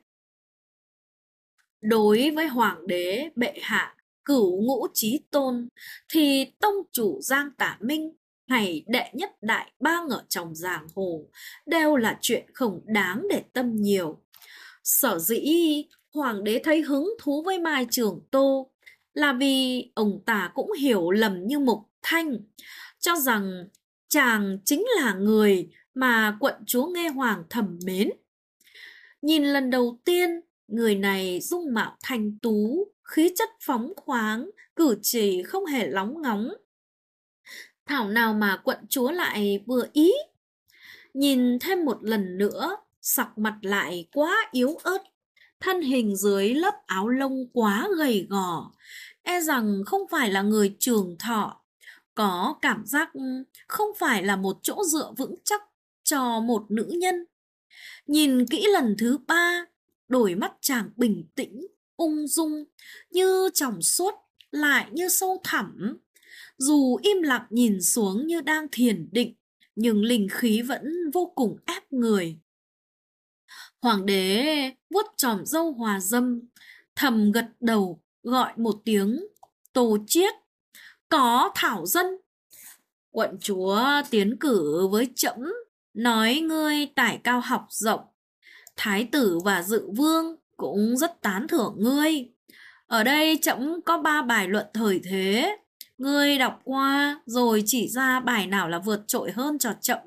Đối với hoàng đế bệ hạ cửu ngũ chí tôn, thì tông chủ Giang Tả Minh hay đệ nhất đại bang ở trong giang hồ đều là chuyện không đáng để tâm nhiều. Sở dĩ hoàng đế thấy hứng thú với Mai Trường Tô là vì ông ta cũng hiểu lầm như Mục Thanh, cho rằng chàng chính là người mà quận chúa Nghê Hoàng thầm mến. Nhìn lần đầu tiên, người này dung mạo thanh tú, khí chất phóng khoáng, cử chỉ không hề lóng ngóng. Thảo nào mà quận chúa lại vừa ý. Nhìn thêm một lần nữa, sặc mặt lại quá yếu ớt, thân hình dưới lớp áo lông quá gầy gò, e rằng không phải là người trường thọ, có cảm giác không phải là một chỗ dựa vững chắc cho một nữ nhân. Nhìn kỹ lần thứ ba, đôi mắt chàng bình tĩnh, ung dung, như trong suốt, lại như sâu thẳm. Dù im lặng nhìn xuống như đang thiền định, nhưng linh khí vẫn vô cùng ép người. Hoàng đế vuốt chòm râu hòa dâm, thầm gật đầu, gọi một tiếng: "Tô Chiết, có thảo dân." Quận chúa tiến cử với trẫm, nói ngươi tài cao học rộng. Thái tử và Dự Vương cũng rất tán thưởng ngươi. Ở đây trẫm có 3 bài luận thời thế, ngươi đọc qua rồi chỉ ra bài nào là vượt trội hơn cho trẫm.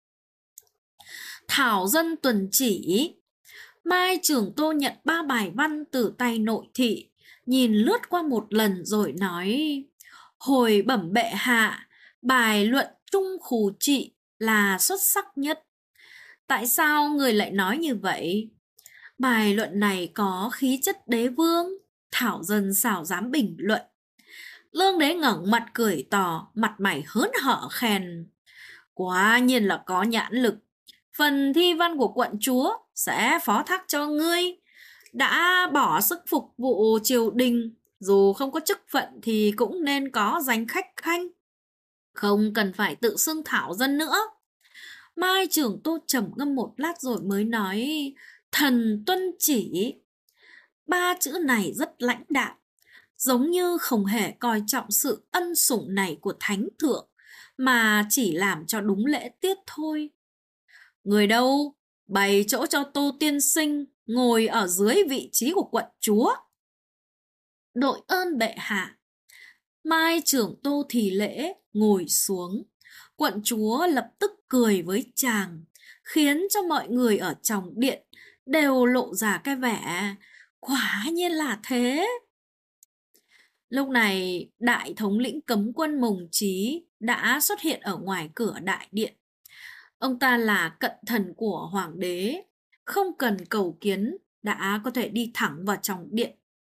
Thảo dân tuần chỉ. Mai Trường Tô nhận 3 bài văn từ tay nội thị, nhìn lướt qua một lần rồi nói: "Hồi bẩm bệ hạ, bài luận Trung Khù Trị là xuất sắc nhất." Tại sao người lại nói như vậy? Bài luận này có khí chất đế vương, thảo dân sao dám bình luận. Lương đế ngẩng mặt cười tỏ, mặt mày hớn hở khen: "Quả nhiên là có nhãn lực. Phần thi văn của quận chúa sẽ phó thác cho ngươi. đã bỏ sức phục vụ triều đình, dù không có chức phận thì cũng nên có danh khách khanh, không cần phải tự xưng thảo dân nữa. Mai Trường Tô trầm ngâm một lát rồi mới nói, thần tuân chỉ. Ba chữ này rất lãnh đạm, giống như không hề coi trọng sự ân sủng này của thánh thượng, mà chỉ làm cho đúng lễ tiết thôi. Người đâu, bày chỗ cho Tô tiên sinh ngồi ở dưới vị trí của quận chúa. Đội ơn bệ hạ. Mai Trường Tô thì lễ ngồi xuống. Quận chúa lập tức cười với chàng, khiến cho mọi người ở trong điện đều lộ ra cái vẻ quả nhiên là thế. Lúc này đại thống lĩnh cấm quân Mồng Chí đã xuất hiện ở ngoài cửa đại điện. Ông ta là cận thần của hoàng đế, không cần cầu kiến đã có thể đi thẳng vào trong điện,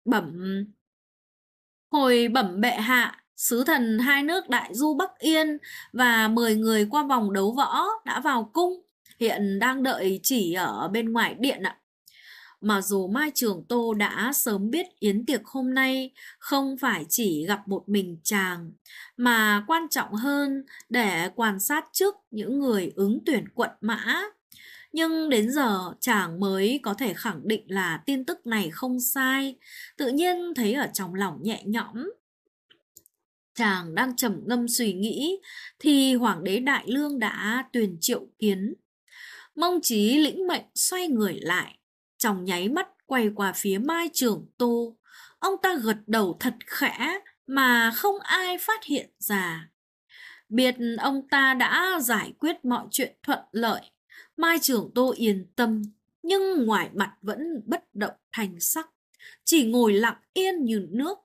hồi bẩm bệ hạ, sứ thần hai nước Đại Du Bắc Yên và 10 người qua vòng đấu võ đã vào cung, hiện đang đợi chỉ ở bên ngoài điện ạ. Mặc dù Mai Trường Tô đã sớm biết yến tiệc hôm nay không phải chỉ gặp một mình chàng, mà quan trọng hơn để quan sát trước những người ứng tuyển quận mã. Nhưng đến giờ chàng mới có thể khẳng định là tin tức này không sai, tự nhiên thấy ở trong lòng nhẹ nhõm. Chàng đang trầm ngâm suy nghĩ thì hoàng đế Đại Lương đã tuyên triệu kiến. Mông Chí lĩnh mệnh xoay người lại, trong nháy mắt quay qua phía Mai Trường Tô. Ông ta gật đầu thật khẽ mà không ai phát hiện ra. Biết ông ta đã giải quyết mọi chuyện thuận lợi, Mai Trường Tô yên tâm, nhưng ngoài mặt vẫn bất động thanh sắc, chỉ ngồi lặng yên như nước.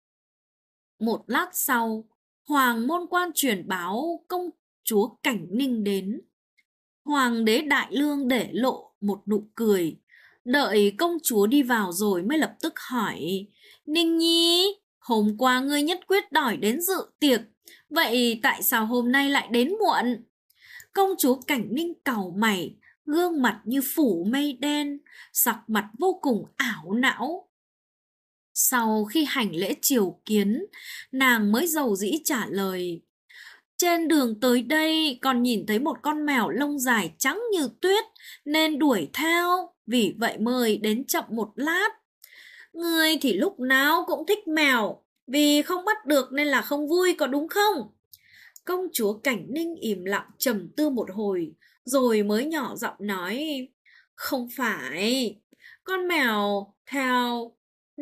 Một lát sau, Hoàng môn quan truyền báo công chúa Cảnh Ninh đến. Hoàng đế Đại Lương để lộ một nụ cười, đợi công chúa đi vào rồi mới lập tức hỏi, Ninh Nhi, hôm qua ngươi nhất quyết đòi đến dự tiệc, vậy tại sao hôm nay lại đến muộn? Công chúa Cảnh Ninh cau mày, gương mặt như phủ mây đen, sắc mặt vô cùng ảo não. Sau khi hành lễ triều kiến, nàng mới dầu dĩ trả lời, trên đường tới đây còn nhìn thấy một con mèo lông dài trắng như tuyết nên đuổi theo, vì vậy mới đến chậm một lát. Ngươi thì lúc nào cũng thích mèo, vì không bắt được nên là không vui có đúng không? Công chúa Cảnh Ninh im lặng trầm tư một hồi, rồi mới nhỏ giọng nói, không phải, con mèo theo...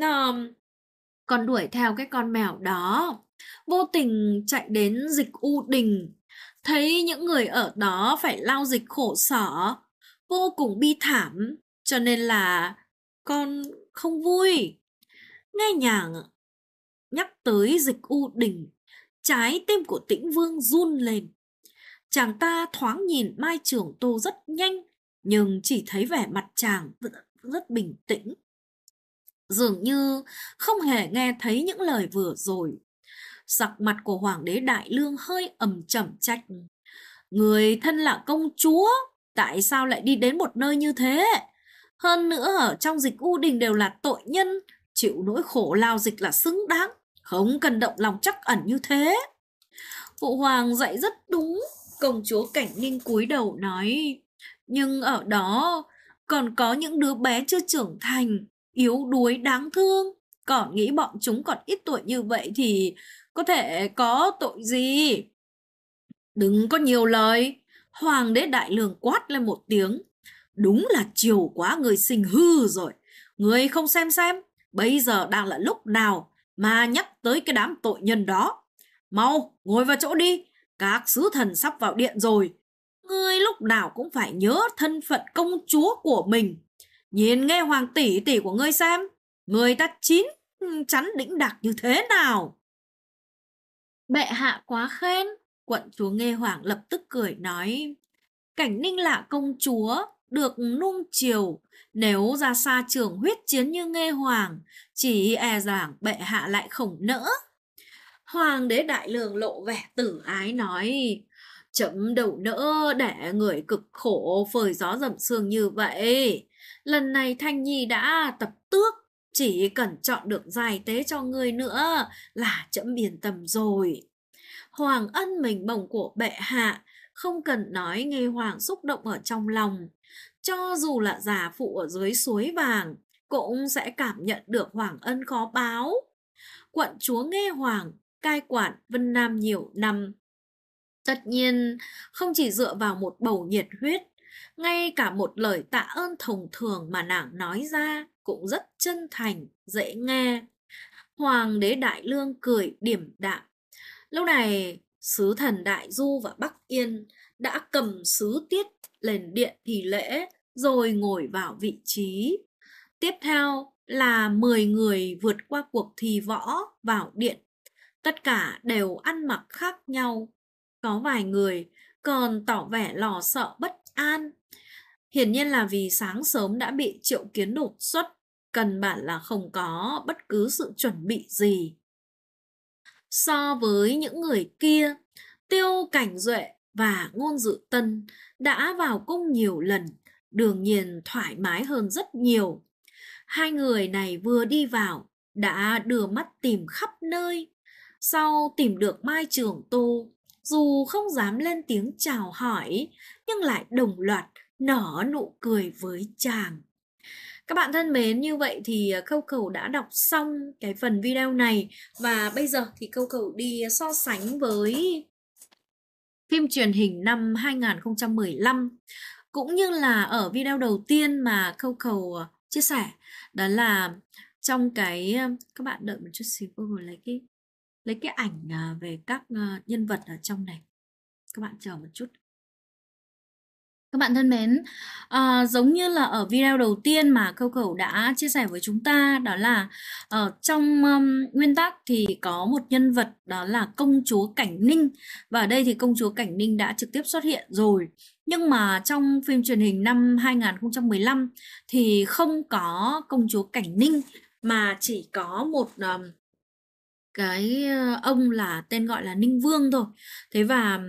Con đuổi theo cái con mèo đó, vô tình chạy đến Dịch U Đình, thấy những người ở đó phải lao dịch khổ sở, vô cùng bi thảm, cho nên là con không vui. Nghe nhàng nhắc tới Dịch U Đình, trái tim của Tĩnh Vương run lên. Chàng ta thoáng nhìn Mai Trường Tô rất nhanh, nhưng chỉ thấy vẻ mặt chàng rất bình tĩnh, dường như không hề nghe thấy những lời vừa rồi. Sắc mặt của hoàng đế Đại Lương hơi ầm trầm trách, người thân là công chúa, tại sao lại đi đến một nơi như thế? Hơn nữa ở trong Dịch U Đình đều là tội nhân, chịu nỗi khổ lao dịch là xứng đáng, không cần động lòng trắc ẩn như thế. Phụ hoàng dạy rất đúng. Công chúa Cảnh Ninh cúi đầu nói, nhưng ở đó còn có những đứa bé chưa trưởng thành, yếu đuối đáng thương, còn nghĩ bọn chúng còn ít tuổi như vậy thì có thể có tội gì? Đừng có nhiều lời. Hoàng đế Đại Lương quát lên một tiếng, đúng là chiều quá người sinh hư rồi. Người không xem bây giờ đang là lúc nào mà nhắc tới cái đám tội nhân đó. Mau ngồi vào chỗ đi, các sứ thần sắp vào điện rồi. Ngươi lúc nào cũng phải nhớ thân phận công chúa của mình. Nhìn nghe hoàng tỷ tỷ của ngươi xem, người ta chín chắn đĩnh đạc như thế nào. Bệ hạ quá khen. Quận chúa Nghê Hoàng lập tức cười nói, Cảnh Ninh là công chúa, được nuông chiều, nếu ra xa trường huyết chiến như Nghê Hoàng, chỉ e rằng bệ hạ lại không nỡ. Hoàng đế Đại Lương lộ vẻ tử ái nói, chấm đâu nỡ để người cực khổ phơi gió dầm sương như vậy. lần này Thanh Nhi đã tập tước, chỉ cần chọn được giai tế cho ngươi nữa là trẫm yên tâm rồi. Hoàng ân mình mong của bệ hạ, không cần nói nghe Hoàng xúc động ở trong lòng. Cho dù là già phụ ở dưới suối vàng, cũng sẽ cảm nhận được Hoàng ân khó báo. Quận chúa nghe Hoàng cai quản Vân Nam nhiều năm, tất nhiên không chỉ dựa vào một bầu nhiệt huyết, ngay cả một lời tạ ơn thông thường mà nàng nói ra cũng rất chân thành, dễ nghe. Hoàng đế Đại Lương cười điềm đạm. Lúc này, sứ thần Đại Du và Bắc Yên đã cầm sứ tiết lên điện thì lễ rồi ngồi vào vị trí. Tiếp theo là 10 người vượt qua cuộc thi võ vào điện. Tất cả đều ăn mặc khác nhau. Có vài người còn tỏ vẻ lo sợ bất an. Hiển nhiên là vì sáng sớm đã bị triệu kiến đột xuất, căn bản là không có bất cứ sự chuẩn bị gì. So với những người kia, Tiêu Cảnh Duệ và Ngôn Dự Tân đã vào cung nhiều lần, đương nhiên thoải mái hơn rất nhiều. Hai người này vừa đi vào, đã đưa mắt tìm khắp nơi. Sau tìm được Mai Trường Tô, dù không dám lên tiếng chào hỏi, nhưng lại đồng loạt nở nụ cười với chàng. Các bạn thân mến, như vậy thì Câu Cầu đã đọc xong cái phần video này. Và bây giờ thì Câu Cầu đi so sánh với phim truyền hình năm 2015. Cũng như là ở video đầu tiên mà Câu Cầu chia sẻ, đó là trong cái, các bạn đợi một chút xíu, Câu Cầu lấy cái ảnh về các nhân vật ở trong này. Các bạn chờ một chút. Các bạn thân mến, giống như là ở video đầu tiên mà Câu Cầu đã chia sẻ với chúng ta, đó là ở trong nguyên tắc thì có một nhân vật đó là công chúa Cảnh Ninh. Và ở đây thì công chúa Cảnh Ninh đã trực tiếp xuất hiện rồi. Nhưng mà trong phim truyền hình năm 2015 thì không có công chúa Cảnh Ninh, mà chỉ có một cái ông là tên gọi là Ninh Vương thôi. Thế và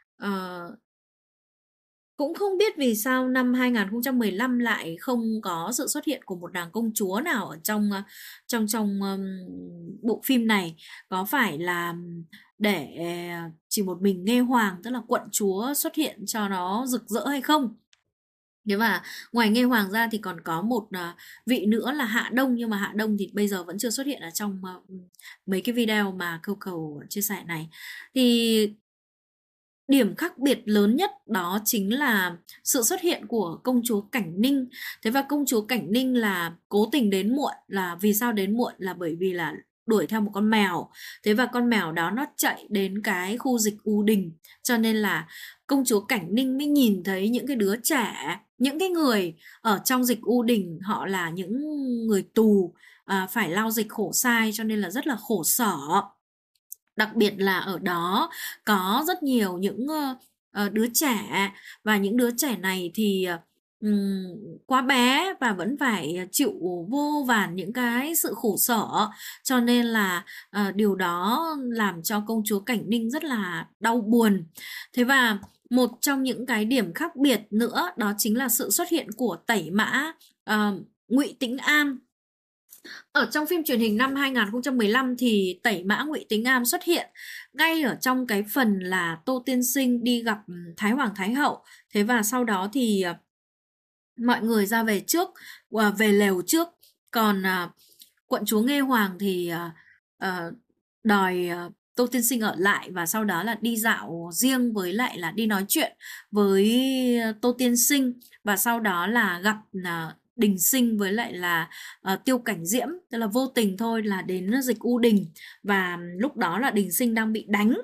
cũng không biết vì sao năm 2015 lại không có sự xuất hiện của một nàng công chúa nào ở trong bộ phim này. Có phải là để chỉ một mình Nghê Hoàng, tức là quận chúa xuất hiện cho nó rực rỡ hay không? Thế mà ngoài Nghê Hoàng ra thì còn có một vị nữa là Hạ Đông, nhưng mà Hạ Đông thì bây giờ vẫn chưa xuất hiện ở trong mấy cái video mà Câu Cầu chia sẻ này. Thì điểm khác biệt lớn nhất đó chính là sự xuất hiện của công chúa Cảnh Ninh. Thế và công chúa Cảnh Ninh là cố tình đến muộn, là vì sao đến muộn là bởi vì là đuổi theo một con mèo. Thế và con mèo đó nó chạy đến cái khu dịch U Đình, cho nên là công chúa Cảnh Ninh mới nhìn thấy những cái đứa trẻ, những cái người ở trong dịch U Đình, họ là những người tù, phải lao dịch khổ sai, cho nên là rất là khổ sở. Đặc biệt là ở đó có rất nhiều những đứa trẻ, và những đứa trẻ này thì quá bé và vẫn phải chịu vô vàn những cái sự khổ sở, cho nên là điều đó làm cho công chúa Cảnh Ninh rất là đau buồn. Thế và một trong những cái điểm khác biệt nữa đó chính là sự xuất hiện của tẩy mã Ngụy Tĩnh Am. Ở trong phim truyền hình năm 2015 thì tẩy mã Ngụy Tĩnh Am xuất hiện ngay ở trong cái phần là Tô Tiên Sinh đi gặp Thái Hoàng Thái Hậu. Thế và sau đó thì mọi người ra về trước, về lều trước. Còn quận chúa Nghê Hoàng thì đòi Tô Tiên Sinh ở lại, và sau đó là đi dạo riêng với lại là đi nói chuyện với Tô Tiên Sinh. Và sau đó là gặp Đình Sinh với lại là Tiêu Cảnh Diễm, tức là vô tình thôi là đến dịch U Đình. Và lúc đó là Đình Sinh đang bị đánh,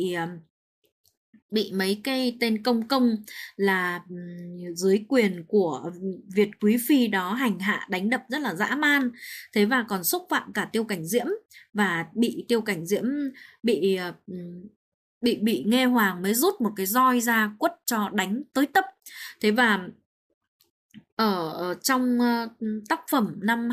bị mấy cái tên công công là dưới quyền của Việt Quý Phi đó hành hạ đánh đập rất là dã man. Thế và còn xúc phạm cả Tiêu Cảnh Diễm, và bị Tiêu Cảnh Diễm bị Nghê Hoàng mới rút một cái roi ra quất cho đánh tới tấp. Thế và ở trong tác phẩm năm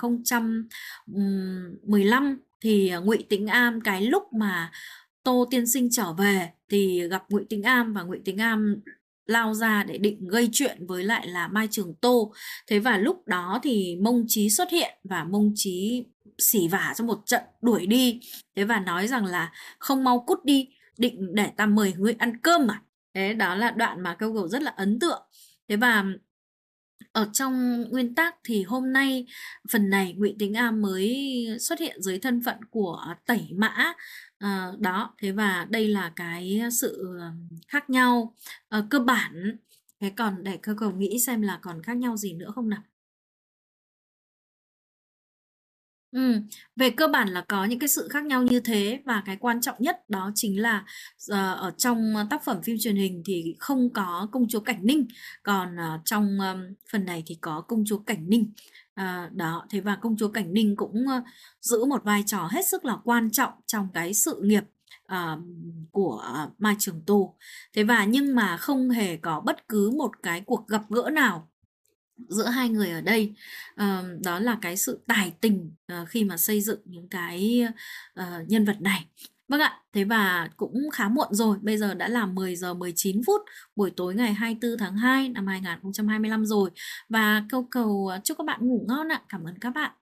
2015 thì Ngụy Tĩnh Am, cái lúc mà Tô Tiên Sinh trở về thì gặp Ngụy Tĩnh Am, và Ngụy Tĩnh Am lao ra để định gây chuyện với lại là Mai Trường Tô. Thế và lúc đó thì Mông Chí xuất hiện và Mông Chí xỉ vả cho một trận đuổi đi. Thế và nói rằng là không mau cút đi, định để ta mời ngươi ăn cơm à. Thế đó là đoạn mà Câu Cầu rất là ấn tượng. Thế và ở trong nguyên tác thì hôm nay phần này Ngụy Tính Am mới xuất hiện dưới thân phận của Tẩy Mã. Đó, thế và đây là cái sự khác nhau cơ bản. Thế còn để Câu Cầu nghĩ xem là còn khác nhau gì nữa không nào. Về cơ bản là có những cái sự khác nhau như thế và cái quan trọng nhất đó chính là ở trong tác phẩm phim truyền hình thì không có công chúa Cảnh Ninh, còn trong phần này thì có công chúa Cảnh Ninh. Đó, thế và công chúa Cảnh Ninh cũng giữ một vai trò hết sức là quan trọng trong cái sự nghiệp của Mai Trường Tô. Thế và nhưng mà không hề có bất cứ một cái cuộc gặp gỡ nào giữa hai người ở đây. Đó là cái sự tài tình khi mà xây dựng những cái nhân vật này. Vâng ạ, thế và cũng khá muộn rồi, bây giờ đã là 10 giờ 19 phút buổi tối ngày 24 tháng 2 năm 2025 rồi. Và Câu Cầu chúc các bạn ngủ ngon ạ, cảm ơn các bạn.